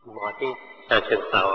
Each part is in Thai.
หมอที่ฉะเชิงเทรา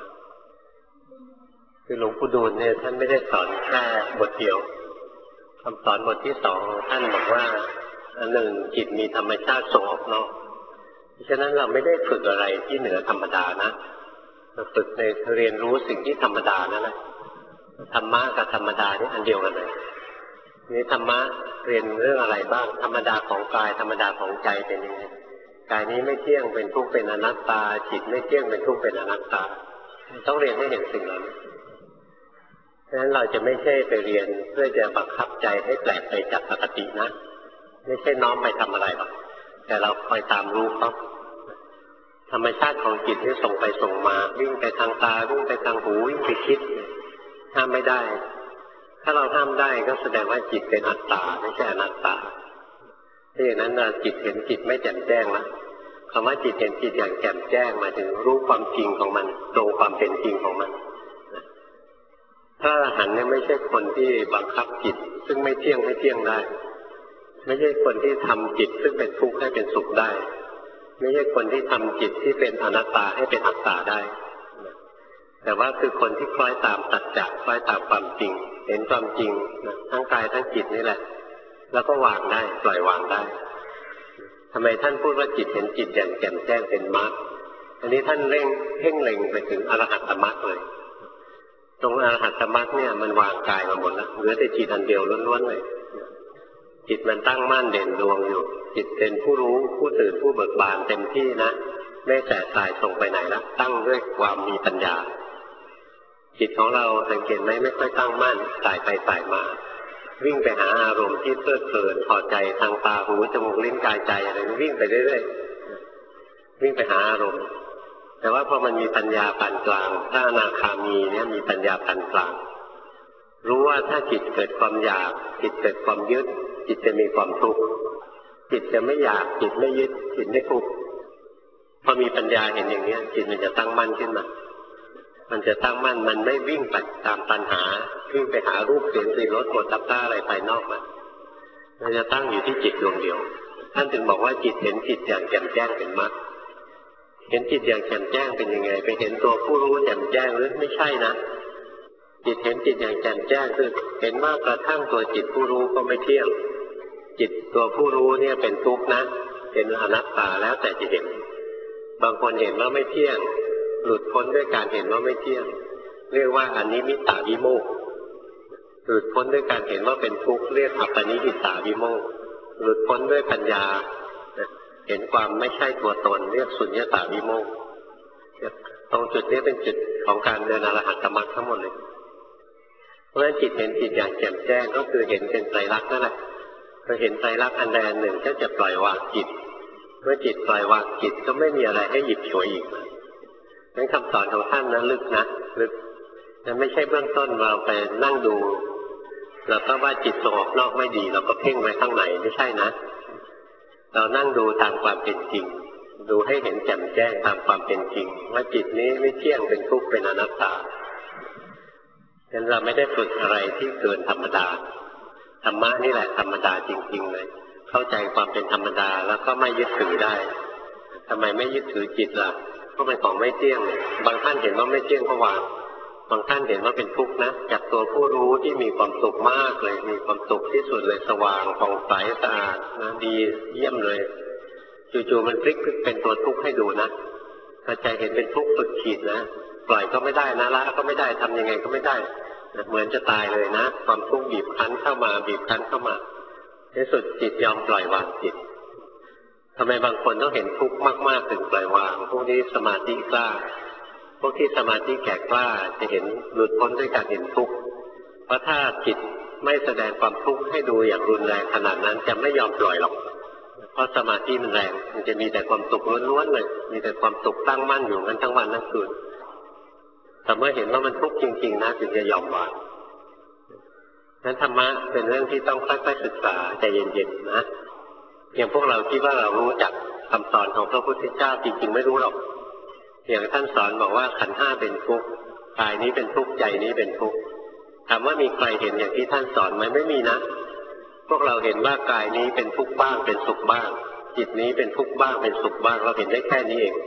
คือหลวงปู่ดูลเนี่ยท่านไม่ได้สอนแค่บทเดียวคำสอนบทที่สองท่านบอกว่าอันหนึ่งจิตมีธรรมชาติส่งออกนอกฉะนั้นเราไม่ได้ฝึกอะไรที่เหนือธรรมดานะเราฝึกในเรียนรู้สิ่งที่ธรรมดานั่นแหละธรรมะกับธรรมดานี่อันเดียวกันเลยนี่ธรรมะเรียนเรื่องอะไรบ้างธรรมดาของกายธรรมดาของใจเป็นยังไงกายนี้ไม่เที่ยงเป็นทุกข์เป็นอนัตตาจิตไม่เที่ยงเป็นทุกข์เป็นอนัตตาต้องเรียนให้เห็นสิ่งเหล่านี้เพราะฉะนั้นเราจะไม่ใช่ไปเรียนเพื่อจะบังคับใจให้แปลกไปจากปกตินะไม่ใช่น้อมไปทำอะไรหรอกแต่เราคอยตามรู้เขาธรรมชาติของจิตที่ส่งไปส่งมาวิ่งไปทางตาวิ่งไปทางหูวิ่งไปคิดห้ามไม่ได้ถ้าเราห้ามได้ก็แสดงว่าจิตเป็นอัตตาไม่ใช่อนัตตาถ้าอย่างนั้นจิตเห็นจิตไม่แจ่มแจ้งนะคำว่าจิตเห็นจิตอย่างแจ่มแจ้งหมายถึงรู้ความจริงของมันตรงความเป็นจริงของมันถ้าอรหันต์เนี่ยไม่ใช่คนที่บังคับจิตซึ่งไม่เที่ยงให้เที่ยงได้ไม่ใช่คนที่ทำจิตซึ่งเป็นทุกข์ให้เป็นสุขได้ไม่ใช่คนที่ทำจิตที่เป็นอนัตตาให้เป็นอัตตาได้แต่ว่าคือคนที่คล้อยตามสัจจะคล้อยตามความจริงเห็นความจริงทั้งกายทั้งจิตนี่แหละแล้วก็วางได้ปล่อยวางได้ทำไมท่านพูดว่าจิตเห็นจิตอย่างแจ่มแจ้งเป็นมรรคอันนี้ท่านเพ่งเล็งไปถึงอรหัตตมรรคเลยตรงอรหัตตมรรคเนี่ยมันวางกายมาหมดแล้วเหลือแต่จิตอันเดียวล้วนๆเลยจิตมันตั้งมั่นเด่นดวงอยู่จิตเป็นผู้รู้ผู้ตื่นผู้เบิกบานเต็มที่นะไม่แสบสายส่งไปไหนละตั้งด้วยความมีปัญญาจิตของเราสังเกตไหมไม่ค่อยตั้งมั่นสายไปสายมาวิ่งไปหาอารมณ์ที่เพลิดเพลินพอใจทางตาหูจมูกลิ้นกายใจอะไรวิ่งไปเรื่อยๆวิ่งไปหาอารมณ์แต่ว่าพอมันมีปัญญาปานกลางถ้าอนาคามีเนี่ยมีปัญญาปานกลางรู้ว่าถ้าจิตเกิดความอยากจิตเกิดความยึดจิตจะมีความทุกข์จิตจะไม่อยากจิตไม่ยึดจิตไม่ทุกข์พอมีปัญญาเห็นอย่างนี้จิตมันจะตั้งมั่นขึ้นมามันจะตั้งมั่นมันไม่วิ่งไปตามตัณหาวิ่งไปหารูปเสียงกลิ่นรสโผฏฐัพพะอะไรภายนอกมันจะตั้งอยู่ที่จิตดวงเดียวท่านถึงบอกว่าจิตเห็นจิตอย่างแจ่มแจ้งเป็นมรรคเห็นจิตอย่างแจ่มแจ้งเป็นยังไงไปเห็นตัวผู้รู้แจ่มแจ้งหรือไม่ใช่นะจิตเห็นจิตอย่างแจ่มแจ้งคือเห็นว่ากระทั่งตัวจิตผู้รู้ก็ไม่เที่ยงจิตตัวผู้รู้เนี่ยเป็นทุกข์นะเป็นอนัตตาแล้วแต่จะเห็นบางคนเห็นว่าไม่เที่ยงหลุดพ้นด้วยการเห็นว่าไม่เที่ยงเรียกว่าอนิมิตตวิโมกข์หลุดพ้นด้วยการเห็นว่าเป็นทุกข์เรียกอัปปนิหิตาวิโมกข์หลุดพ้นด้วยปัญญาเห็นความไม่ใช่ตัวตนเรียกสุญญตาวิโมกข์ตรงจุดนี้เป็นจุดของการเดินอรหัตตมรรคทั้งหมดเลยเพราะฉะนั้นจิตเห็นจิตอย่างแจ่มแจ้งก็คือเห็นเป็นไตรลักษณ์นั่นแหละพอเห็นไตรลักษณ์อันใดอันหนึ่งก็จะปล่อยวางจิตเมื่อจิตปล่อยวางจิตก็ไม่มีอะไรให้หยิบฉวยอีกนั้นคำสอนของท่านนั้นลึกนะลึกแต่ไม่ใช่เบื้องต้นเราไปนั่งดูเราก็ว่าจิตส่งออกนอกไม่ดีเราก็เพ่งไว้ข้างในไม่ใช่นะเรานั่งดูตามความเป็นจริงดูให้เห็นแจ่มแจ้งตามความเป็นจริงว่าจิตนี้ไม่เที่ยงเป็นทุกข์เป็นอนัตตาฉะนั้นเราไม่ได้ฝึกอะไรที่เกินธรรมดาธรรมะนี่แหละธรรมดาจริงๆเลยเข้าใจความเป็นธรรมดาแล้วก็ไม่ยึดถือได้ทำไมไม่ยึดถือจิตล่ะเพราะเป็นของไม่เที่ยงบางท่านเห็นว่าไม่เที่ยงก็วางบางท่านเห็นว่าเป็นทุกข์นะจากตัวผู้รู้ที่มีความสุขมากเลยมีความสุขที่สุดเลยสว่างผ่องใสสะอาดนะดีเยี่ยมเลยจู่ๆมันพลิกเป็นตัวทุกข์ให้ดูนะถ้าใจเห็นเป็นทุกข์สุดขีดนะปล่อยก็ไม่ได้นะละก็ไม่ได้ทำยังไงก็ไม่ได้เหมือนจะตายเลยนะความทุกข์บีบคั้นเข้ามาบีบคั้นเข้ามาในสุดจิตยอมปล่อยวางจิตทำไมบางคนต้องเห็นทุกข์มากๆถึงปล่อยวางพวกนี้สมาธิกล้าพวกที่สมาธิแก่กล้าจะเห็นหลุดพ้นด้วยการเห็นทุกข์เพราะถ้าจิตไม่แสดงความทุกข์ให้ดูอย่างรุนแรงขนาดนั้นจะไม่ยอมปล่อยหรอกเพราะสมาธิมันแรงมันจะมีแต่ความสุขล้วนๆเลยมีแต่ความสุขตั้งมั่นอยู่กันทั้งวันทั้งคืนแต่เมื่อเห็นว่ามันทุกข์จริงๆนะถึงจะยอมวางนั้นธรรมะเป็นเรื่องที่ต้องค่อยๆศึกษาใจเย็นๆนะอย่างพวกเราคิดว่าเรารู้จักคำสอนของพระพุทธเจ้าจริงๆไม่รู้หรอกอย่างท่านสอนบอกว่าขันธ์ห้าเป็นทุกข์กายนี้เป็นทุกข์ใจนี้เป็นทุกข์ถามว่ามีใครเห็นอย่างที่ท่านสอนไหมไม่มีนะพวกเราเห็นว่ากายนี้เป็นทุกข์บ้างเป็นสุขบ้างจิตนี้เป็นทุกข์บ้างเป็นสุขบ้างเราเห็นได้แค่นี้เอง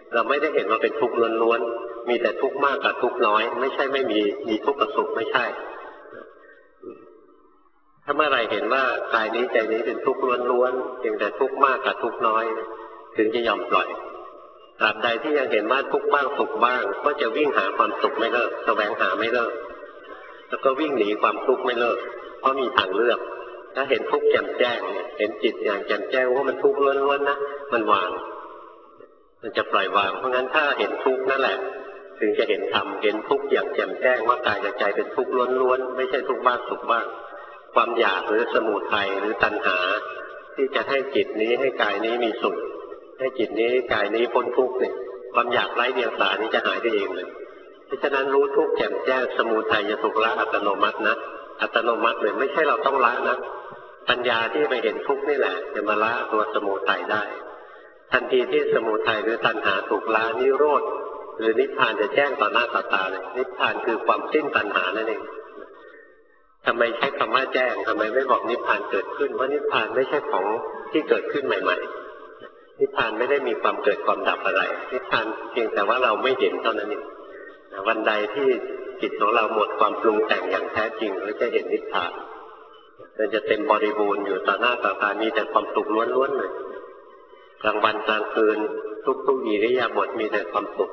เราไม่ได้เห็นว่าเป็นทุกข์ล้วนๆมีแต่ทุกข์มากกับทุกข์น้อยไม่ใช่ไม่มีทุกข์กับสุขไม่ใช่ถ้าเมื่อไรเห็นว่ากายนี้ใจนี้เป็นทุกข์ล้วนๆเพียงแต่ทุกข์มากกับทุกข์น้อยถึงจะยอมปล่อยตราบใดที่ยังเห็นว่าทุกข์บ้างสุขบ้างก็จะวิ่งหาความสุขไม่เลิกแสวงหาไม่เลิกแล้วก็วิ่งหนีความทุกข์ไม่เลิกเพราะมีทางเลือกถ้าเห็นทุกข์แจ่มแจ้งเห็นจิตอย่างแจ่มแจ้งว่ามันทุกข์ล้วนๆนะมันวางมันจะปล่อยวางเพราะงั้นถ้าเห็นทุกข์นั่นแหละถึงจะเห็นธรรมเห็นทุกข์อย่างแจ่มแจ้งว่ากายกับใจเป็นทุกข์ล้วนๆไม่ใช่ทุกข์บ้างสุขบ้างความอยากหรือสมุทัยหรือตัณหาที่จะให้จิตนี้ให้กายนี้มีสุขให้จิตนี้กายนี้พ้นทุกข์เนี่ยความอยากไร้เดียงสานี้จะหายไปเองเลยเพราะฉะนั้นรู้ทุกข์แจ่มแจ้งสมุทัยจะถูกละอัตโนมัตินะอัตโนมัติเลยไม่ใช่เราต้องละนะปัญญาที่ไปเห็นทุกข์นี่แหละจะมาละตัวสมุทัยได้ทันทีที่สมุทัยหรือตัณหาถูกละนิโรธหรือนิพพานจะแจ้งต่อหน้าต่อตาเลยนิพพานคือความสิ้นตัณหานั่นเองทำไมใช้คำว่าแจ้งทำไมไม่บอกนิพพานเกิดขึ้นเพราะนิพพานไม่ใช่ของที่เกิดขึ้นใหม่ๆนิพพานไม่ได้มีความเกิดความดับอะไรนิพพานเพียงแต่ว่าเราไม่เห็นเท่านั้นเองวันใดที่จิตของเราหมดความปรุงแต่งอย่างแท้จริงเราจะเห็นนิพพานมันจะเต็มบริบูรณ์อยู่ต่อหน้าต่อตามีแต่ความสุขล้วนๆเลยกลางวันกลางคืนทุกๆอิริยาบถมีแต่ความสุข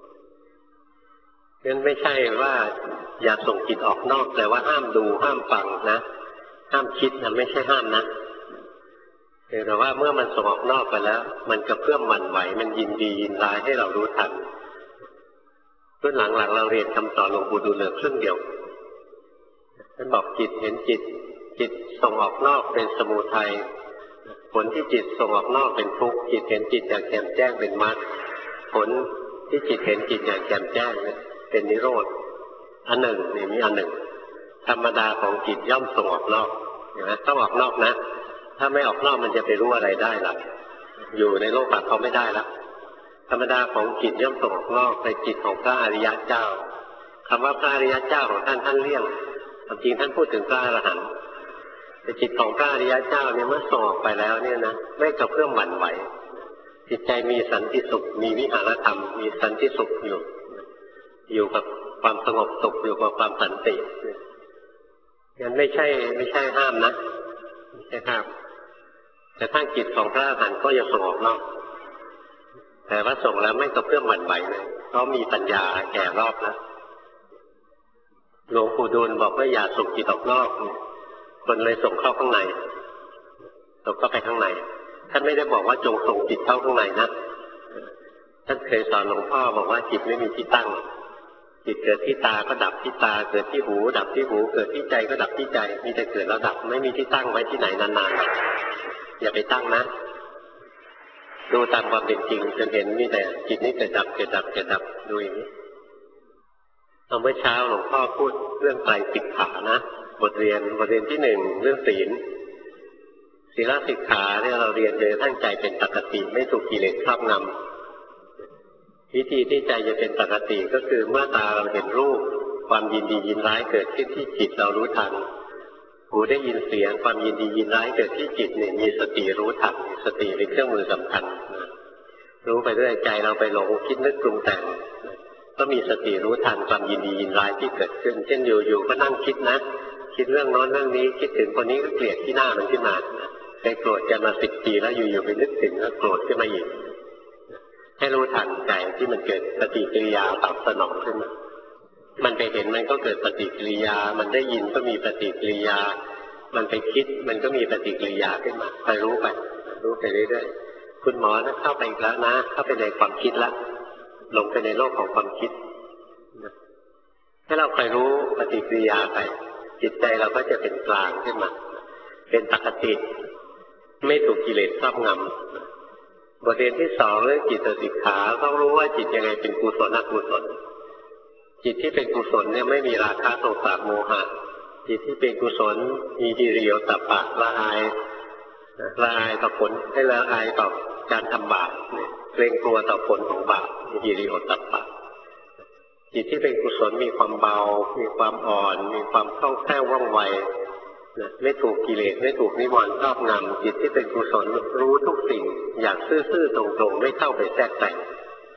งั้นไม่ใช่ว่าอย่าส่งจิตออกนอกแต่ว่าห้ามดูห้ามฟังนะห้ามคิดนะไม่ใช่ห้ามนะแต่ว่าเมื่อมันส่งออกนอกไปแล้วมันกระเพื่อมหวั่นไหวมันยินดียินร้ายให้เรารู้ทันรุ่นหลังๆเราเรียนคำสอนหลวงปู่ดูลเหลือครึ่งเดียวท่านบอกจิตเห็นจิตส่งออกนอกเป็นสมุทัยผลที่จิตส่งออกนอกเป็นทุกข์จิตเห็นจิตอย่างแจ่มแจ้งเป็นมรรคผลที่จิตเห็นจิตอย่างแจ่มแจ้งเป็นนิโรธอันหนึ่งนี่มีอันหนึ่งธรรมดาของจิตย่อมส่งออกนอกเห็นไหมต้องออกนอกนะถ้าไม่ออกนอกมันจะไปรู้อะไรได้ล่ะอยู่ในโลกแบบเขาไม่ได้ละธรรมดาของจิตย่อมส่งออกนอกในจิตของพระอริยเจ้าคำว่าพระอริยเจ้าของท่านเลี่ยงจริงท่านพูดถึงพระอรหันต์แต่จิตของพระอริยเจ้าเนี่ยเมื่อส่งออกไปแล้วเนี่ยนะไม่กระเพื่อมหวั่นไหวจิตใจมีสันติสุขมีวิหารธรรมมีสันติสุขอยู่กับความสงบสุขอยู่กับความสันติงั้นไม่ใช่ห้ามนะไม่ใช่ห้ามแต่ถ้าจิตของพระอรหันต์ก็ยังส่งออกนอกแต่ว่าส่งแล้วไม่กระเพื่อมหวั่นไหวเลยเพราะมีปัญญาแก่รอบแล้วหลวงปู่ดูลบอกว่าอย่าส่งจิตออกนอกคนเลยส่งเข้าข้างในส่งเข้าไปข้างในท่านไม่ได้บอกว่าจงส่งจิตเข้าข้างในนะท่านเคยสอนหลวงพ่อบอกว่าจิตไม่มีที่ตั้งจิตเกิดที่ตาก็ดับที่ตาเกิดที่หูดับที่หูเกิดที่ใจก็ดับที่ใจมีแต่เกิดแล้วดับไม่มีที่ตั้งไว้ที่ไหนนานๆอย่าไปตั้งนะดูตามความเป็นจริงจนเห็นมีแต่จิตนี้เกิดดับเกิดดับเกิดดับดูอย่างนี้เมื่อเช้าหลวงพ่อพูดเรื่องไตรสิกขานะบทเรียนที่หนึ่งเรื่องศีลสิกขาเนี่ยเราเรียนโดยตั้งใจเป็นปกติไม่ถูกกิเลสครอบงำวิธีที่ใจจะเป็นปกติก็คือเมื่อตาเราเห็นรูปความยินดียินร้ายเกิดขึ้นที่จิตเรารู้ทันหูได้ยินเสียงความยินดียินร้ายเกิดที่จิตเนี่ยมีสติรู้ทันสติเป็นเครื่องมือสำคัญรู้ไปเรื่อยใจเราไปหลงคิดนึกปรุงแต่งก็มีสติรู้ทันความยินดียินร้ายที่เกิดขึ้นเช่นอยู่ก็นั่งคิดนะคิดเรื่องโน้นเรื่องนี้คิดถึงคนนี้ก็เกลียดที่หน้ามันขึ้นมาเคยโกรธกันมา10 ปีแล้วอยู่ๆไปนึกถึงแล้วโกรธขึ้นมาอีกให้รู้ทันใจที่มันเกิดปฏิกิริยาตอบสนองขึ้นมามันไปเห็นมันก็เกิดปฏิกิริยามันได้ยินก็มีปฏิกิริยามันไปคิดมันก็มีปฏิกิริยาขึ้นมาคอยรู้ไปเรื่อยๆคุณหมอนะเข้าไปอีกแล้วนะเข้าไปในความคิดแล้วลงไปในโลกของความคิดให้เราคอยรู้ปฏิกิริยาไปจิตใจเราก็จะเป็นกลางขึ้นมาเป็นปกติไม่ถูกกิเลสครอบงำบทเรียนที่2เรื่องจิตสิกขาต้องรู้ว่าจิตยังไงเป็นกุศลอกุศลจิตที่เป็นกุศลเนี่ยไม่มีราคะโทสะโมหะจิตที่เป็นกุศลมีหิริโอตตัปปะละอายต่อผลให้ละอายต่อการทำบาปเกรงกลัวต่อผลของบาปมีหิริโอตตัปปะจิตที่เป็นกุศลมีความเบามีความอ่อนมีความคล่องแคล่วว่องไวไม่ถูกกิเลสไม่ถูกนิวรณ์ครอบงำจิตที่เป็นกุศลรู้ทุกสิ่งอย่างซื่อๆตรงๆไม่เข้าไปแทรกแต่ง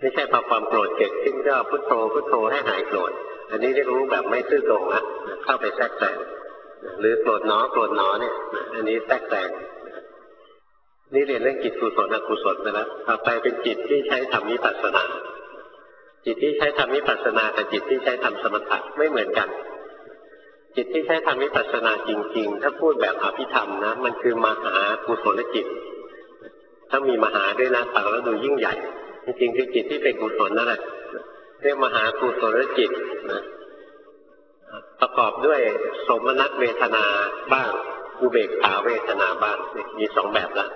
ไม่ใช่พอความโกรธเกิดขึ้นก็พุทโธพุทโธให้หายโกรธอันนี้เรียกรู้แบบไม่ซื่อตรงละเข้าไปแทรกแซงหรือโกรธหนอโกรธหนอเนี่ยอันนี้แทรกแซงนี่เรียนเรื่องจิตกุศลอกุศลไปแล้วต่อไปเป็นจิตที่ใช้ทำวิปัสสนาจิตที่ใช้ทำวิปัสสนากับจิตที่ใช้ทำสมถะไม่เหมือนกันจิตที่ใช้ทำวิปัสสนาจริงๆถ้าพูดแบบอภิธรรมนะมันคือมหากุศลจิตถ้ามีมหาด้วยนะฟังแล้วดูยิ่งใหญ่จริงๆคือจิตที่เป็นกุศลนั่นแหละเรียกมหากุศลจิตนะประกอบด้วยสมนัตเวทนาบ้างอุเบกขาเวทนาบ้างมีสองแบบละ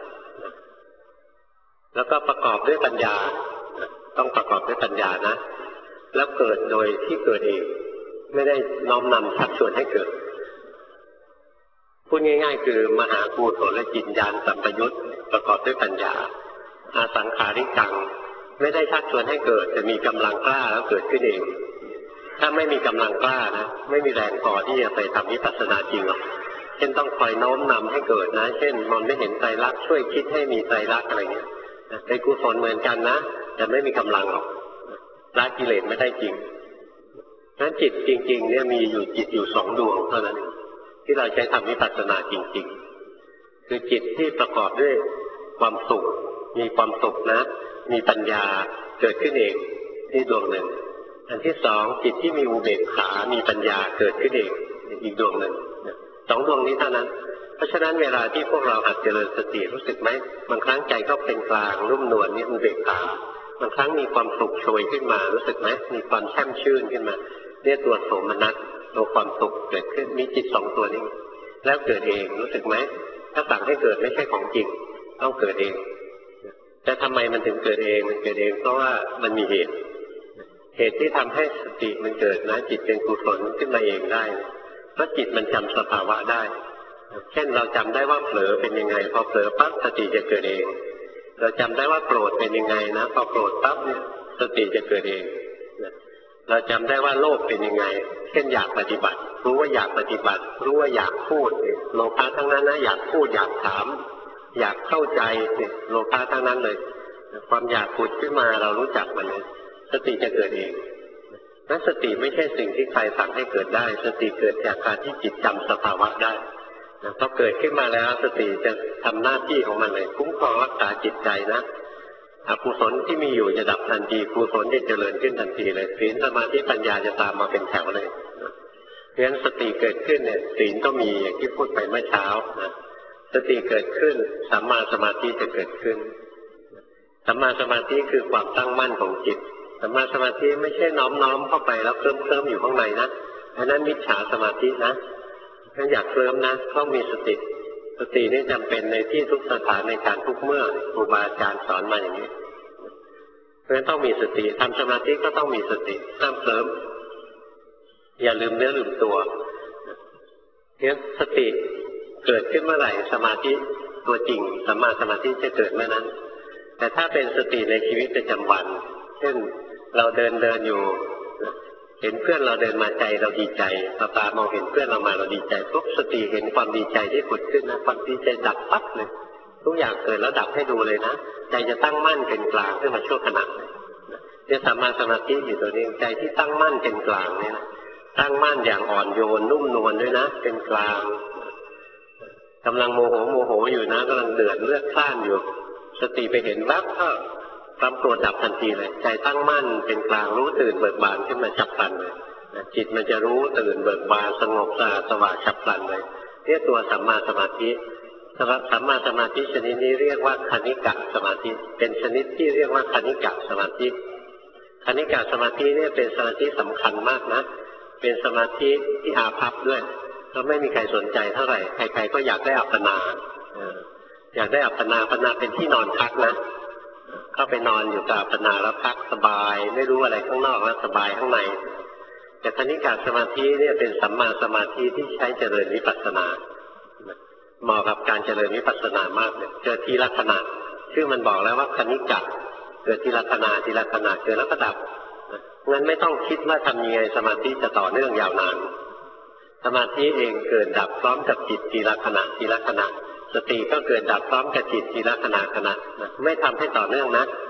แล้วก็ประกอบด้วยปัญญาต้องประกอบด้วยปัญญานะแล้วเกิดโดยที่เกิดเองไม่ได้น้อมนำชักชวนให้เกิดพูดง่ายๆคือมหากุศลจิตญาณสัมปยุตประกอบด้วยปัญญาอาสังขาริกังไม่ได้ชักชวนให้เกิดแต่มีกำลังกล้าแล้วเกิดขึ้นเองถ้าไม่มีกำลังกล้านะไม่มีแรงพอที่จะไปทำวิปัสสนาจริงหรอกเช่นต้องคอยโน้มนำให้เกิดนะเช่นมองไม่เห็นไตรลักษณ์ช่วยคิดให้มีไตรลักษณ์อะไรเงี้ยเป็นกุศลเหมือนกันนะแต่ไม่มีกำลังหรอกละกิเลสไม่ได้จริงนั้นจิตจริงๆเนี่ยมีอยู่จิตอยู่สองดวงเท่านั้นที่เราใช้ทำวิปัสสนาจริงๆคือจิตที่ประกอบด้วยความสุขมีความสุขนะมีปัญญาเกิดขึ้นเองนี่ดวงหนึ่งอันที่สองจิตที่มีอุเบกขามีปัญญาเกิดขึ้นเองอีกดวงหนึ่งสองดวงนี้เท่านั้นเพราะฉะนั้นเวลาที่พวกเราหัดเจริญสติรู้สึกไหมบางครั้งใจก็เป็นกลางนุ่มนวลนี่อุเบกขาบางครั้งมีความสุขโชยขึ้นมารู้สึกไหมมีความแช่มชื่นขึ้นมาเนี่ยตัวโสมนัสตัวความสุขเกิดขึ้นมีจิตสองตัวนี้แล้วเกิดเองรู้สึกไหมถ้าสั่งให้เกิดไม่ใช่ของจริงต้องเกิดเองแต่ทำไมมันถึงเกิดเองมันเกิดเองเพราะว่ามันมีเหตุที่ทำให้สติมันเกิดนะจิตเป็นกุศลขึ้นมาเองได้เพราะจิตมันจำสภาวะได้เช่นเราจำได้ว่าเผลอเป็นยังไงพอเผลอปั๊บสติจะเกิดเองเราจำได้ว่าโกรธเป็นยังไงนะพอโกรธปั๊บเนี่ยสติจะเกิดเองเราจำได้ว่าโลภเป็นยังไงเช่นอยากปฏิบัติรู้ว่าอยากปฏิบัติรู้ว่าอยากพูดโลภะทั้งนั้นนะอยากพูดอยากถามอยากเข้าใจโลภะทั้งนั้นเลยความอยากผุดขึ้นมาเรารู้จักมันเลยสติจะเกิดเองนั้นสติไม่ใช่สิ่งที่ใครสั่งให้เกิดได้สติเกิดจากการที่จิตจำสภาวะได้พอเกิดขึ้นมาแล้วสติจะทำหน้าที่ของมันเลยคุ้มครองรักษาจิตใจนะอกุศลที่มีอยู่จะดับทันทีกุศลจะเจริญขึ้นทันทีเลยศีลสมาธิปัญญาจะตามมาเป็นแถวเลยเพราะฉะนั้นสติเกิดขึ้นเนี่ยศีลก็มีอย่างที่พูดไปเมื่อเช้านะสติเกิดขึ้นสัมมาสมาธิจะเกิดขึ้นสัมมาสมาธิคือความตั้งมั่นของจิตสัมมาสมาธิไม่ใช่น้อมเข้าไปแล้วเคลิ้มอยู่ข้างในนะอันนั้นมิจฉาสมาธินะถ้าอยากเคลิ้มนะต้องมีสติสตินี่จำเป็นในที่ทุกสถานในการทุกเมื่อครูบาอาจารย์สอนมาอย่างนี้เพราะฉะนั้นต้องมีสติทำสมาธิก็ต้องมีสติห้ามเคลิ้มอย่าลืมเนื้อลืมตัวเนี่ยสติเกิดขึ้นเมื่อไหร่สมาธิตัวจริงสัมมาสมาธิจะเกิดเมื่อนั้นแต่ถ้าเป็นสติในชีวิตประจำวันเช่นเราเดินอยู่เห็นเพื่อนเราเดินมาใจเราดีใจตามองเห็นเพื่อนเรามาเราดีใจปุ๊บสติเห็นความดีใจที่ผุดขึ้นนะความดีใจดับปั๊บเลยทุกอย่างเกิดแล้วดับให้ดูเลยนะใจจะตั้งมั่นเป็นกลางขึ้นมาชั่วขณะเนี่ยสัมมาสมาธิอยู่ตัวนี้ใจที่ตั้งมั่นเป็นกลางเนี่ยนะตั้งมั่นอย่างอ่อนโยนนุ่มนวลด้วยนะเป็นกลางกำลังโมโหอยู่นะกำลังเดือดเลือดพล่านอยู่สติไปเห็นวับก็ความโกรธดับทันทีเลยใจตั้งมั่นเป็นกลางรู้ตื่นเบิกบานขึ้นมาฉับพลันเลยจิตมันจะรู้ตื่นเบิกบานสงบสะอาดสว่างฉับพลันเลยนี่ตัวสัมมาสมาธิสัมมาสมาธิชนิดนี้เรียกว่าคณิกะสมาธิเป็นชนิดที่เรียกว่าคณิกะสมาธิคณิกะสมาธิเนี่ยเป็นสมาธิสำคัญมากนะเป็นสมาธิที่อาภัพด้วยแล้วไม่มีใครสนใจเท่าไหร่ใครๆก็อยากได้อัปปนาอยากได้อัปปนาเป็นที่นอนพักนะเข้าไปนอนอยู่กับอัปปนาแล้วพักสบายไม่รู้อะไรข้างนอกแล้วสบายข้างในแต่คณิกะสมาธิเนี่ยเป็นสัมมาสมาธิที่ใช้เจริญวิปัสสนาเหมาะกับการเจริญวิปัสสนามากเลยเจอทีละขณะชื่อมันบอกแล้วว่าคณิกะเกิดทีละขณะเกิดแล้วก็ดับงั้นไม่ต้องคิดว่าทำยังไงสมาธิจะต่อเนื่องยาวนานสมาธิเองเกิดดับพร้อมกับจิตทีละขณะสติก็เกิดดับพร้อมกับจิตทีละขณะไม่ทำให้ต่อเนื่องนะ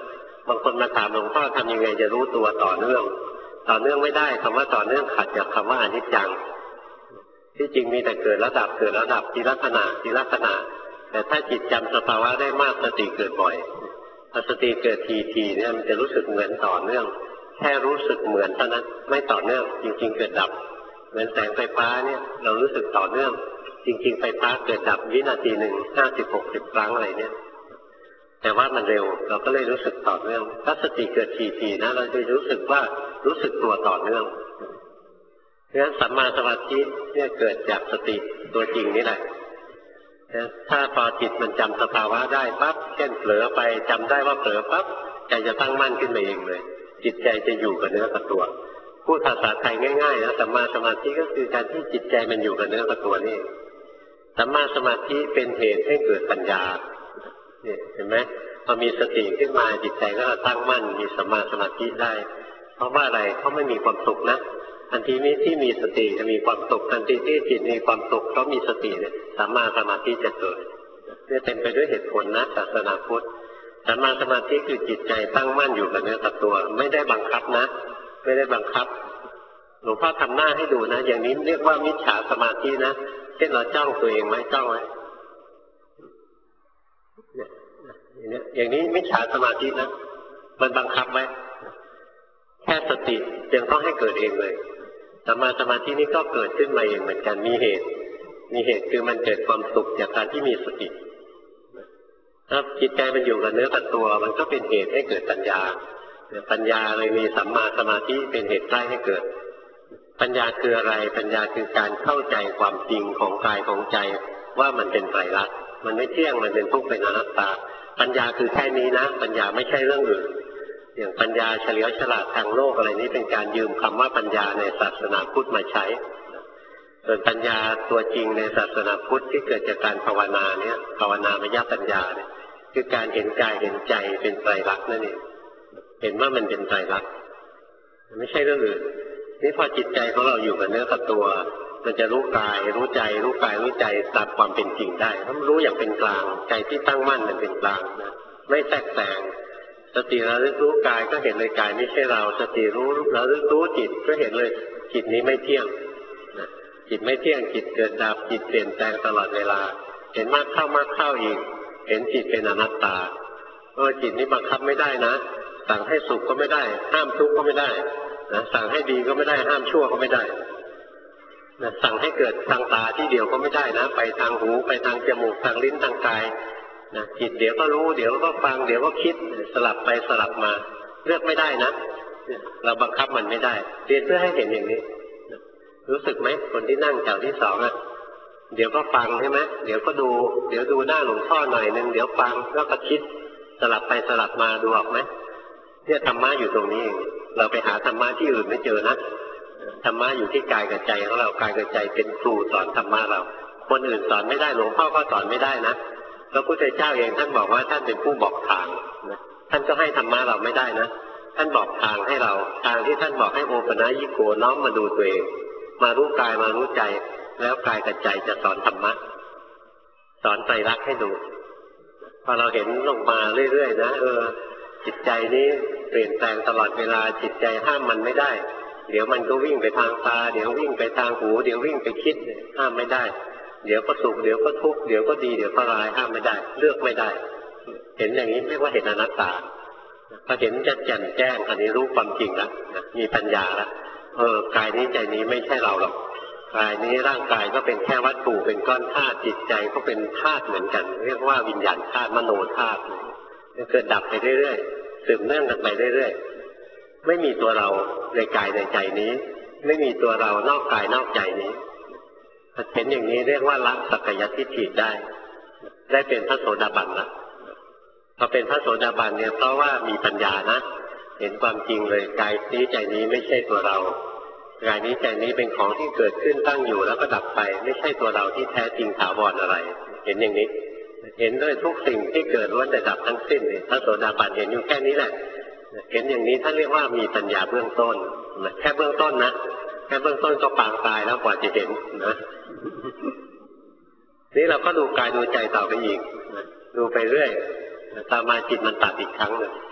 บางคนมาถามหลวงพ่อทำยังไงจะรู้ตัวต่อเนื่องไม่ได้คำว่าต่อเนื่องขัดกับคำว่าอนิจจังที่จริงมีแต่เกิดแล้วดับทีละขณะแต่ถ้าจิตจำสภาวะได้มากสติเกิดบ่อยพอสติเกิดทีเนี่ยมันจะรู้สึกเหมือนต่อเนื่องแค่รู้สึกเหมือนเท่านั้นไม่ต่อเนื่องจริงๆเกิดดับเหมือนแสงไฟฟ้าเนี่ยเรารู้สึกต่อเนื่องจริงๆไฟฟ้าเกิดดับวินาทีหนึ่ง50-60 ครั้งอะไรเนี่ยแต่ว่ามันเร็วเราก็เลยรู้สึกต่อเนื่องถ้าสติเกิดทีนะเราจะรู้สึกตัวต่อเนื่องเพราะฉะนั้นสัมมาสมาธิเนี่ยเกิดจากสติตัวจริงนี่แหละถ้าพอจิตมันจำสภาวะได้ปั๊บเช่นเผลอไปจำได้ว่าเผลอปั๊บใจจะตั้งมั่นขึ้นมาเองเลยจิตใจจะอยู่กับเนื้อกับตัวพูดภาษาไทยง่ายๆนะสัมมาสมาธิก็คือการที่จิตใจมันอยู่กับเนื้อกับตัวนี่สัมมาสมาธิเป็นเหตุให้เกิดปัญญาเนี่ยเห็นไหมพอมีสติขึ้นมาจิตใจก็ตั้งมั่นมีสัมมาสมาธิได้เพราะว่าอะไรเขาไม่มีความสุขนะทันทีนี้ที่มีสติจะมีความสุขทันทีที่จิตมีความสุขเพราะมีสติเนี่ยสัมมาสมาธิจะเกิดเนี่ยเต็มไปด้วยเหตุผลนะศาสนาพุทธสัมมาสมาธิคือจิตใจตั้งมั่นอยู่กับเนื้อกับตัวไม่ได้บังคับนะไม่ได้บังคับหลวงพ่อทำหน้าให้ดูนะอย่างนี้เรียกว่ามิจฉาสมาธินะเช่นเราจ้องตัวเองไหมจ้องไว้อย่างนี้มิจฉาสมาธินะมันบังคับไว้แค่สติยังต้องให้เกิดเองเลยสัมมาสมาธินี้ก็เกิดขึ้นมาเองเหมือนกันมีเหตุคือมันเกิดความสุขจากการที่มีสติถ้าจิตใจมันอยู่กับเนื้อกับตัวมันก็เป็นเหตุให้เกิดปัญญาเลยมีสัมมาสมาธิเป็นเหตุใกล้ให้เกิดปัญญาคืออะไรปัญญาคือการเข้าใจความจริงของกายของใจว่ามันเป็นไตรลักษณ์มันไม่เที่ยงมันเป็นทุกข์เป็นอนัตตาปัญญาคือแค่นี้นะปัญญาไม่ใช่เรื่องอื่นอย่างปัญญาเฉลียวฉลาดทางโลกอะไรนี้เป็นการยืมคำว่าปัญญาในศาสนาพุทธมาใช้ส่วนปัญญาตัวจริงในศาสนาพุทธที่เกิดจากการภาวนาเนี่ยภาวนามยปัญญาเนี่ยคือการเห็นกายเห็นใจเป็นไตรลักษณ์นั่นเองเห็นว่ามันเป็นไตรลักษณ์ไม่ใช่เรื่องอื่นนี่พอจิตใจของเราอยู่กับเนื้อกับตัวมันจะรู้กายรู้ใจรู้กายรู้ใจตามความเป็นจริงได้ถ้ารู้อย่างเป็นกลางใจที่ตั้งมั่นมันเป็นกลางนะไม่แทรกแซงสติระลึกรู้กายก็เห็นเลยกายไม่ใช่เราสติระลึกรู้จิตก็เห็นเลยจิตนี้ไม่เที่ยงจิตไม่เที่ยงจิตเกิดดับจิตเปลี่ยนแปลงตลอดเวลาเห็นมากเข้าอีกเห็นจิตเป็นอนัตตาจิตนี้บังคับไม่ได้นะสั่งให้สุขก็ไม่ได้ห้ามทุกข์ก็ไม่ได้นะสั่งให้ดีก็ไม่ได้ห้ามชั่วก็ไม่ได้นะสั่งให้เกิดทางตาที่เดียวก็ไม่ได้นะไปทางหูไปทางจมูกทางลิ้นทางกายนะจิตเดี๋ยวก็รู้เดี๋ยวก็ฟังเดี๋ยวก็คิดสลับไปสลับมาเลือกไม่ได้นะเราบังคับมันไม่ได้เรียนเพื่อให้เห็นอย่างนี้รู้สึกไหมคนที่นั่งแถวที่สองอ่ะเดี๋ยวก็ฟังใช่ไหมเดี๋ยวก็ดูเดี๋ยวดูหน้าหลวงพ่อหน่อยนึงเดี๋ยวฟังแล้วก็คิดสลับไปสลับมาดูออกไหมเนี่ยธรรมะอยู่ตรงนี้เราไปหาธรรมะที่อื่นไม่เจอนะธรรมะอยู่ที่กายกับใจของเรากายกับใจเป็นครูสอนธรรมะเราคนอื่นสอนไม่ได้หลวงพ่อก็สอนไม่ได้นะพระพุทธเจ้าเองท่านบอกว่าท่านเป็นผู้บอกทางนะท่านก็ให้ธรรมะเราไม่ได้นะท่านบอกทางให้เราทางที่ท่านบอกให้โอปนัญญิโกน้อมมาดูตัวเองมารู้กายมารู้ใจแล้วกายกับใจจะสอนธรรมะสอนไตรลักษณ์ให้ดูพอเราเห็นลงมาเรื่อยๆนะจิตใจนี้เปลี่ยนแปลงตลอดเวลาจิตใจห้ามมันไม่ได้เดี๋ยวมันก็วิ่งไปทางตาเดี๋ยววิ่งไปทางหูเดี๋ยววิ่งไปคิดห้ามไม่ได้เดี๋ยวก็สุขเดี๋ยวก็ทุกข์เดี๋ยวก็ดีเดี๋ยวก็ร้ายห้ามไม่ได้เลือกไม่ได้เห็นอย่างนี้เรียกว่าเห็นอนัตตาพอเห็นจะแจ่มแจ้งอันนี้รู้ความจริงแล้วมีปัญญาแล้วกายนี้ใจนี้ไม่ใช่เราหรอกกายนี้ร่างกายก็เป็นแค่วัตถุเป็นก้อนธาตุจิตใจก็เป็นธาตุเหมือนกันเรียกว่าวิญญาณธาตุมโนธาตุเกิดดับไปเรื่อยๆสืบเนื่องกันไปเรื่อยๆไม่มีตัวเราในกายในใจนี้ไม่มีตัวเรานอกกายนอกใจนี้เห็นอย่างนี้เรียกว่าละสักกายทิฏฐิได้เป็นพระโสดาบันแล้วพอเป็นพระโสดาบันเนี่ยเพราะว่ามีปัญญานะเห็นความจริงเลยกายนี้ใจนี้ไม่ใช่ตัวเรากายนี้ใจนี้เป็นของที่เกิดขึ้นตั้งอยู่แล้วก็ดับไปไม่ใช่ตัวเราที่แท้จริงถาวรอะไรเห็นอย่างนี้เห็นด้วยทุกสิ่งที่เกิดล้วนแต่ดับทั้งสิ้นพระโสดาบันเห็นอยู่แค่นี้แหละเห็นอย่างนี้ท่านเรียกว่ามีปัญญาเบื้องต้นแค่เบื้องต้นนะแค่เบื้องต้นก็ปางตายแล้วกว่าจะเห็นนะนี่เราก็ดูกายดูใจต่อไปอีกดูไปเรื่อยตามมาจิตมันตัดอีกครั้งหนึ่ง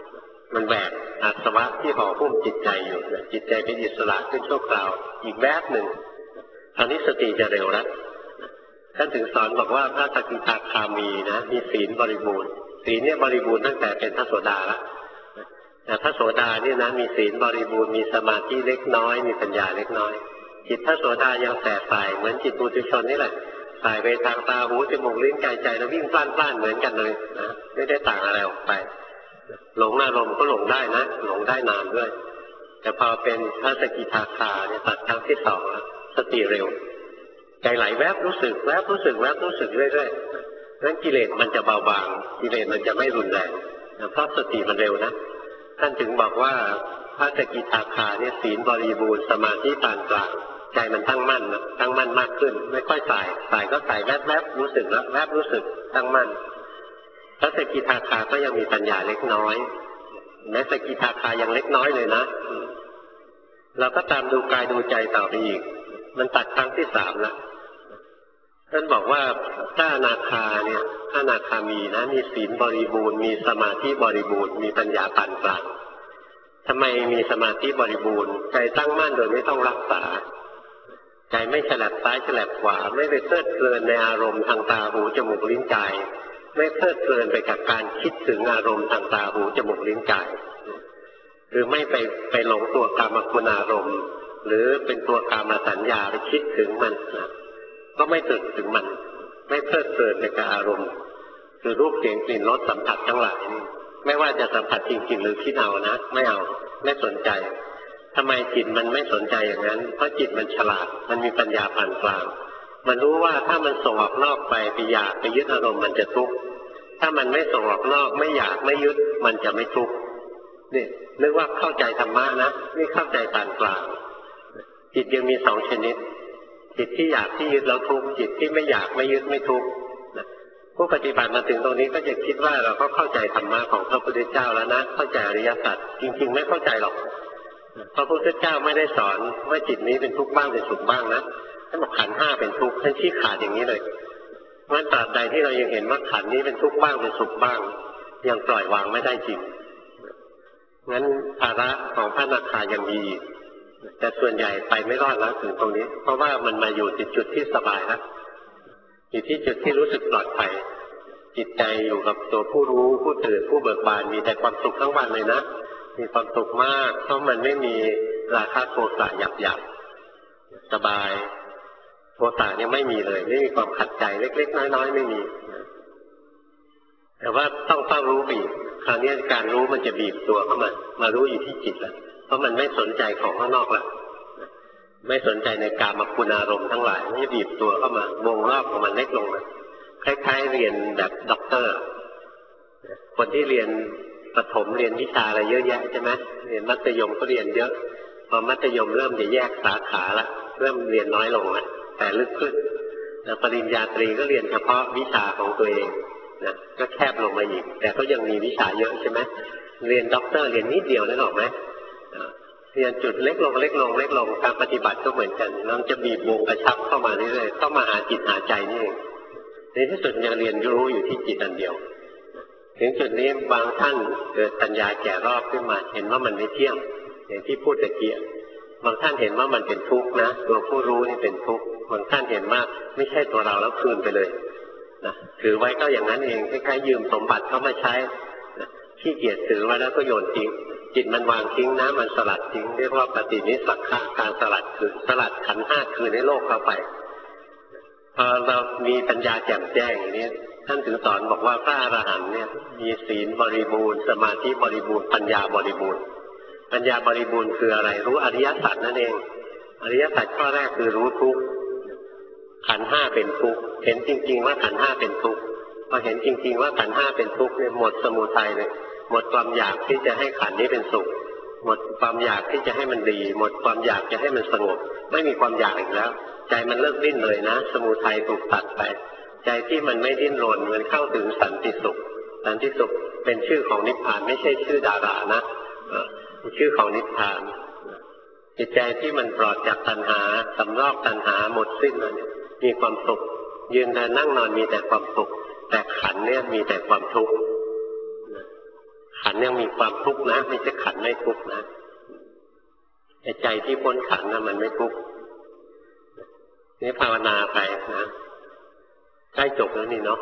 มันแบกอาสวะที่ห่อหุ้มจิตใจอยู่นะจิตใจเป็นอิสระขึ้นชั่วคราวอีกแวบหนึ่งคราวนี้สติจะเร็วแล้วท่านถึงสอนบอกว่าพระสกิทาคามีนะมีศีลบริบูรณ์ศีลเนี่ยบริบูรณ์ตั้งแต่เป็นพระโสดาแล้วแต่พระโสดาเนี่ยนะมีศีลบริบูรณ์มีสมาธิเล็กน้อยมีปัญญาเล็กน้อยจิตพระโสดายังแสบสายเหมือนจิตปุถุชนนี่แหละสายไปทางตาหูจมูกลิ้นกายใจแล้ววิ่งพล่านเหมือนกันเลยนะไม่ได้ต่างอะไรออกไปหลงอารมณ์ก็หลงได้นะหลงได้นานด้วยแต่พอเป็นพระสกิทาคาเนี่ยตัดครั้งที่สองแล้วสติเร็วใจไหลแวบรู้สึกแวบรู้สึกแวบรู้สึกเรื่อยๆนั้นกิเลสมันจะเบาบางกิเลสมันจะไม่รุนแรงเพราะสติมันเร็วนะท่านถึงบอกว่าพระสกิทาคาเนี่ยศีลบริบูรณ์สมาธิปานกลางใจมันตั้งมั่นนะตั้งมั่นมากขึ้นไม่ค่อยสายก็สายแวบๆรู้สึกแล้วแวบรู้สึกตั้งมั่นพระสกิทาคาก็ยังมีปัญญาเล็กน้อยแม้สกิทาคายังเล็กน้อยเลยนะเราก็ตามดูกายดูใจต่อไปอีกมันตัดครั้งที่สามแล้วท่านบอกว่าพระอนาคาเนี่ยพระอนาคามีนะมีศีลบริบูรณ์มีสมาธิบริบูรณ์มีปัญญาปานกลางทำไมมีสมาธิบริบูรณ์ใจตั้งมั่นโดยไม่ต้องรักษาใจไม่ฉลับซ้ายฉลับขวาไม่ไปเพลิดเพลินในอารมณ์ทางตาหูจมูกลิ้นกายไม่เพลิดเพลินไปกับการคิดถึงอารมณ์ทางตาหูจมูกลิ้นกายหรือไม่ไปหลงตัวกามคุณอารมณ์หรือเป็นตัวกามสัญญาไปคิดถึงมันนะก็ไม่ตึกถึงมันไม่เพลิดเพลินไปกับอารมณ์คือรูปเสียงกลิ่นรสสัมผัสทั้งหลายนี่ไม่ว่าจะสัมผัสจริงๆหรือคิดเอานะไม่เอาไม่สนใจทำไมจิตมันไม่สนใจอย่างนั้นเพราะจิตมันฉลาดมันมีปัญญาปานกลางมันรู้ว่าถ้ามันส่งออกนอกไปอยากไปยึดอารมณ์มันจะทุกข์ถ้ามันไม่ส่งออกนอกไม่อยากไม่ยึดมันจะไม่ทุกข์นี่นึกว่าเข้าใจธรรมะนะนี่เข้าใจปานกลางจิตยังมีสองชนิดจิตที่อยากที่ยึดแล้วทุกข์จิตที่ไม่อยากไม่ยึดไม่ทุกข์ผู้ปฏิบัติมาถึงตรงนี้ก็จะคิดว่าเราก็เข้าใจธรรมะของพระพุทธเจ้าแล้วนะเข้าใจอริยสัจจริงๆไม่เข้าใจหรอกพระพุทธเจ้าไม่ได้สอนว่าจิตนี้เป็นทุกข์บ้างเป็นสุขบ้างนะท่านบอกขันธ์ห้าเป็นทุกข์ท่านชี้ขาดอย่างนี้เลยเพราะฉะนั้นตราบใดที่เรายังเห็นว่าขันธ์นี้เป็นทุกข์บ้างเป็นสุขบ้างยังปล่อยวางไม่ได้จริงงั้นภาระของพระอนาคายังมีแต่ส่วนใหญ่ไปไม่รอดแล้วถึงตรงนี้เพราะว่ามันมาอยู่จุดที่สบายแล้วอยู่ที่จุดที่รู้สึกปลอดภัยจิตใจอยู่กับตัวผู้รู้ผู้ตื่นผู้เบิกบานมีแต่ความสุขทั้งวันเลยนะมีความสุขมากเพราะมันไม่มีราคะโทสะหยาบๆสบายโทสะเนี่ยไม่มีเลยไม่มีความขัดใจเล็กๆน้อยๆไม่มีแต่ว่าต้องรู้บีบคราวนี้การรู้มันจะบีบตัวเข้ามารู้อยู่ที่จิตแล้วเพราะมันไม่สนใจของข้างนอกแล้วไม่สนใจในกามคุณอารมณ์ทั้งหลายมันจะบีบตัวเข้ามาวงรอบของมันเล็กลงนะคล้ายๆเรียนแบบด็อกเตอร์คนที่เรียนประถมเรียนวิชาอะไรเยอะแยะใช่ไหมเรียนมัธยมก็เรียนเยอะพอมัธยมเริ่มจะแยกสาขาละเริ่มเรียนน้อยลงนะแต่ลึกขึ้นแล้วปริญญาตรีก็เรียนเฉพาะวิชาของตัวเองนะก็แคบลงมาอีกแต่ก็ยังมีวิชาเยอะใช่ไหมเรียนด็อกเตอร์เรียนนิดเดียวได้หรอกไหมเรียนจุดเล็กลงการปฏิบัติก็เหมือนกันเราจะบีบวงกระชับเข้ามาเรื่อยๆเข้ามาหาจิตหาใจนี่เองในที่สุดยังเรียนรู้อยู่ที่จิตอันเดียวถึงจุดนี้บางท่านเกิดปัญญาแก่รอบขึ้นมาเห็นว่ามันไม่เที่ยงอย่างที่พูดตะเกียบบางท่านเห็นว่ามันเป็นทุกข์นะตัวผู้รู้นี่เป็นทุกข์บางท่านเห็นว่าไม่ใช่ตัวเราแล้วคืนไปเลยนะถือไว้ก็อย่างนั้นเองคล้ายๆยืมสมบัติเข้ามาใช้นะขี้เกียจถือไว้แล้วก็โยนทิ้งจิตมันวางทิ้งนะมันสลัดทิ้งเรียกว่าปฏินิสสักขะการสลัดคือสลัดขันธ์ห้าคืนในโลกเข้าไปพอเรามีปัญญาแจ่มแจ้งอย่างนี้ท่านถึงสอนบอกว่าพระอรหันต์เนี่ยมีศีลบริบูรณ์สมาธิบริบูรณ์ปัญญาบริบูรณ์ปัญญาบริบูรณ์คืออะไรรู้อริยสัจนั่นเองอริยสัจข้อแรกคือรู้ทุกข์ขันธ์ห้าเป็นทุกข์เห็นจริงๆว่าขันธ์ห้าเป็นทุกข์พอเห็นจริงๆว่าขันธ์ห้าเป็นทุกข์เนี่ยหมดสมุทัยเลยหมดความอยากที่จะให้ขันธ์นี้เป็นสุขหมดความอยากที่จะให้มันดีหมดความอยากจะให้มันสงบไม่มีความอยากอีกแล้วใจมันเลิกดิ้นเลยนะสมุทัยถูกตัดไปใจที่มันไม่ดิ้นรนมันเข้าถึงสันติสุขสันติสุขเป็นชื่อของนิพพานไม่ใช่ชื่อดารานะชื่อของนิพพานจิตใจที่มันปลอดจากตัณหาสำรอกตัณหาหมดสิ้นแล้วเนี่ยมีความสุขยืนเดินนั่งนอนมีแต่ความสุขแต่ขันธ์เนี่ยมีแต่ความทุกข์ขขันยังมีความทุกข์นะไม่ใช่ขันไม่ทุกข์นะใจที่พ้นขันนะมันไม่ทุกข์นี่ภาวนาไปนะใกล้จบแล้วนี่เนาะ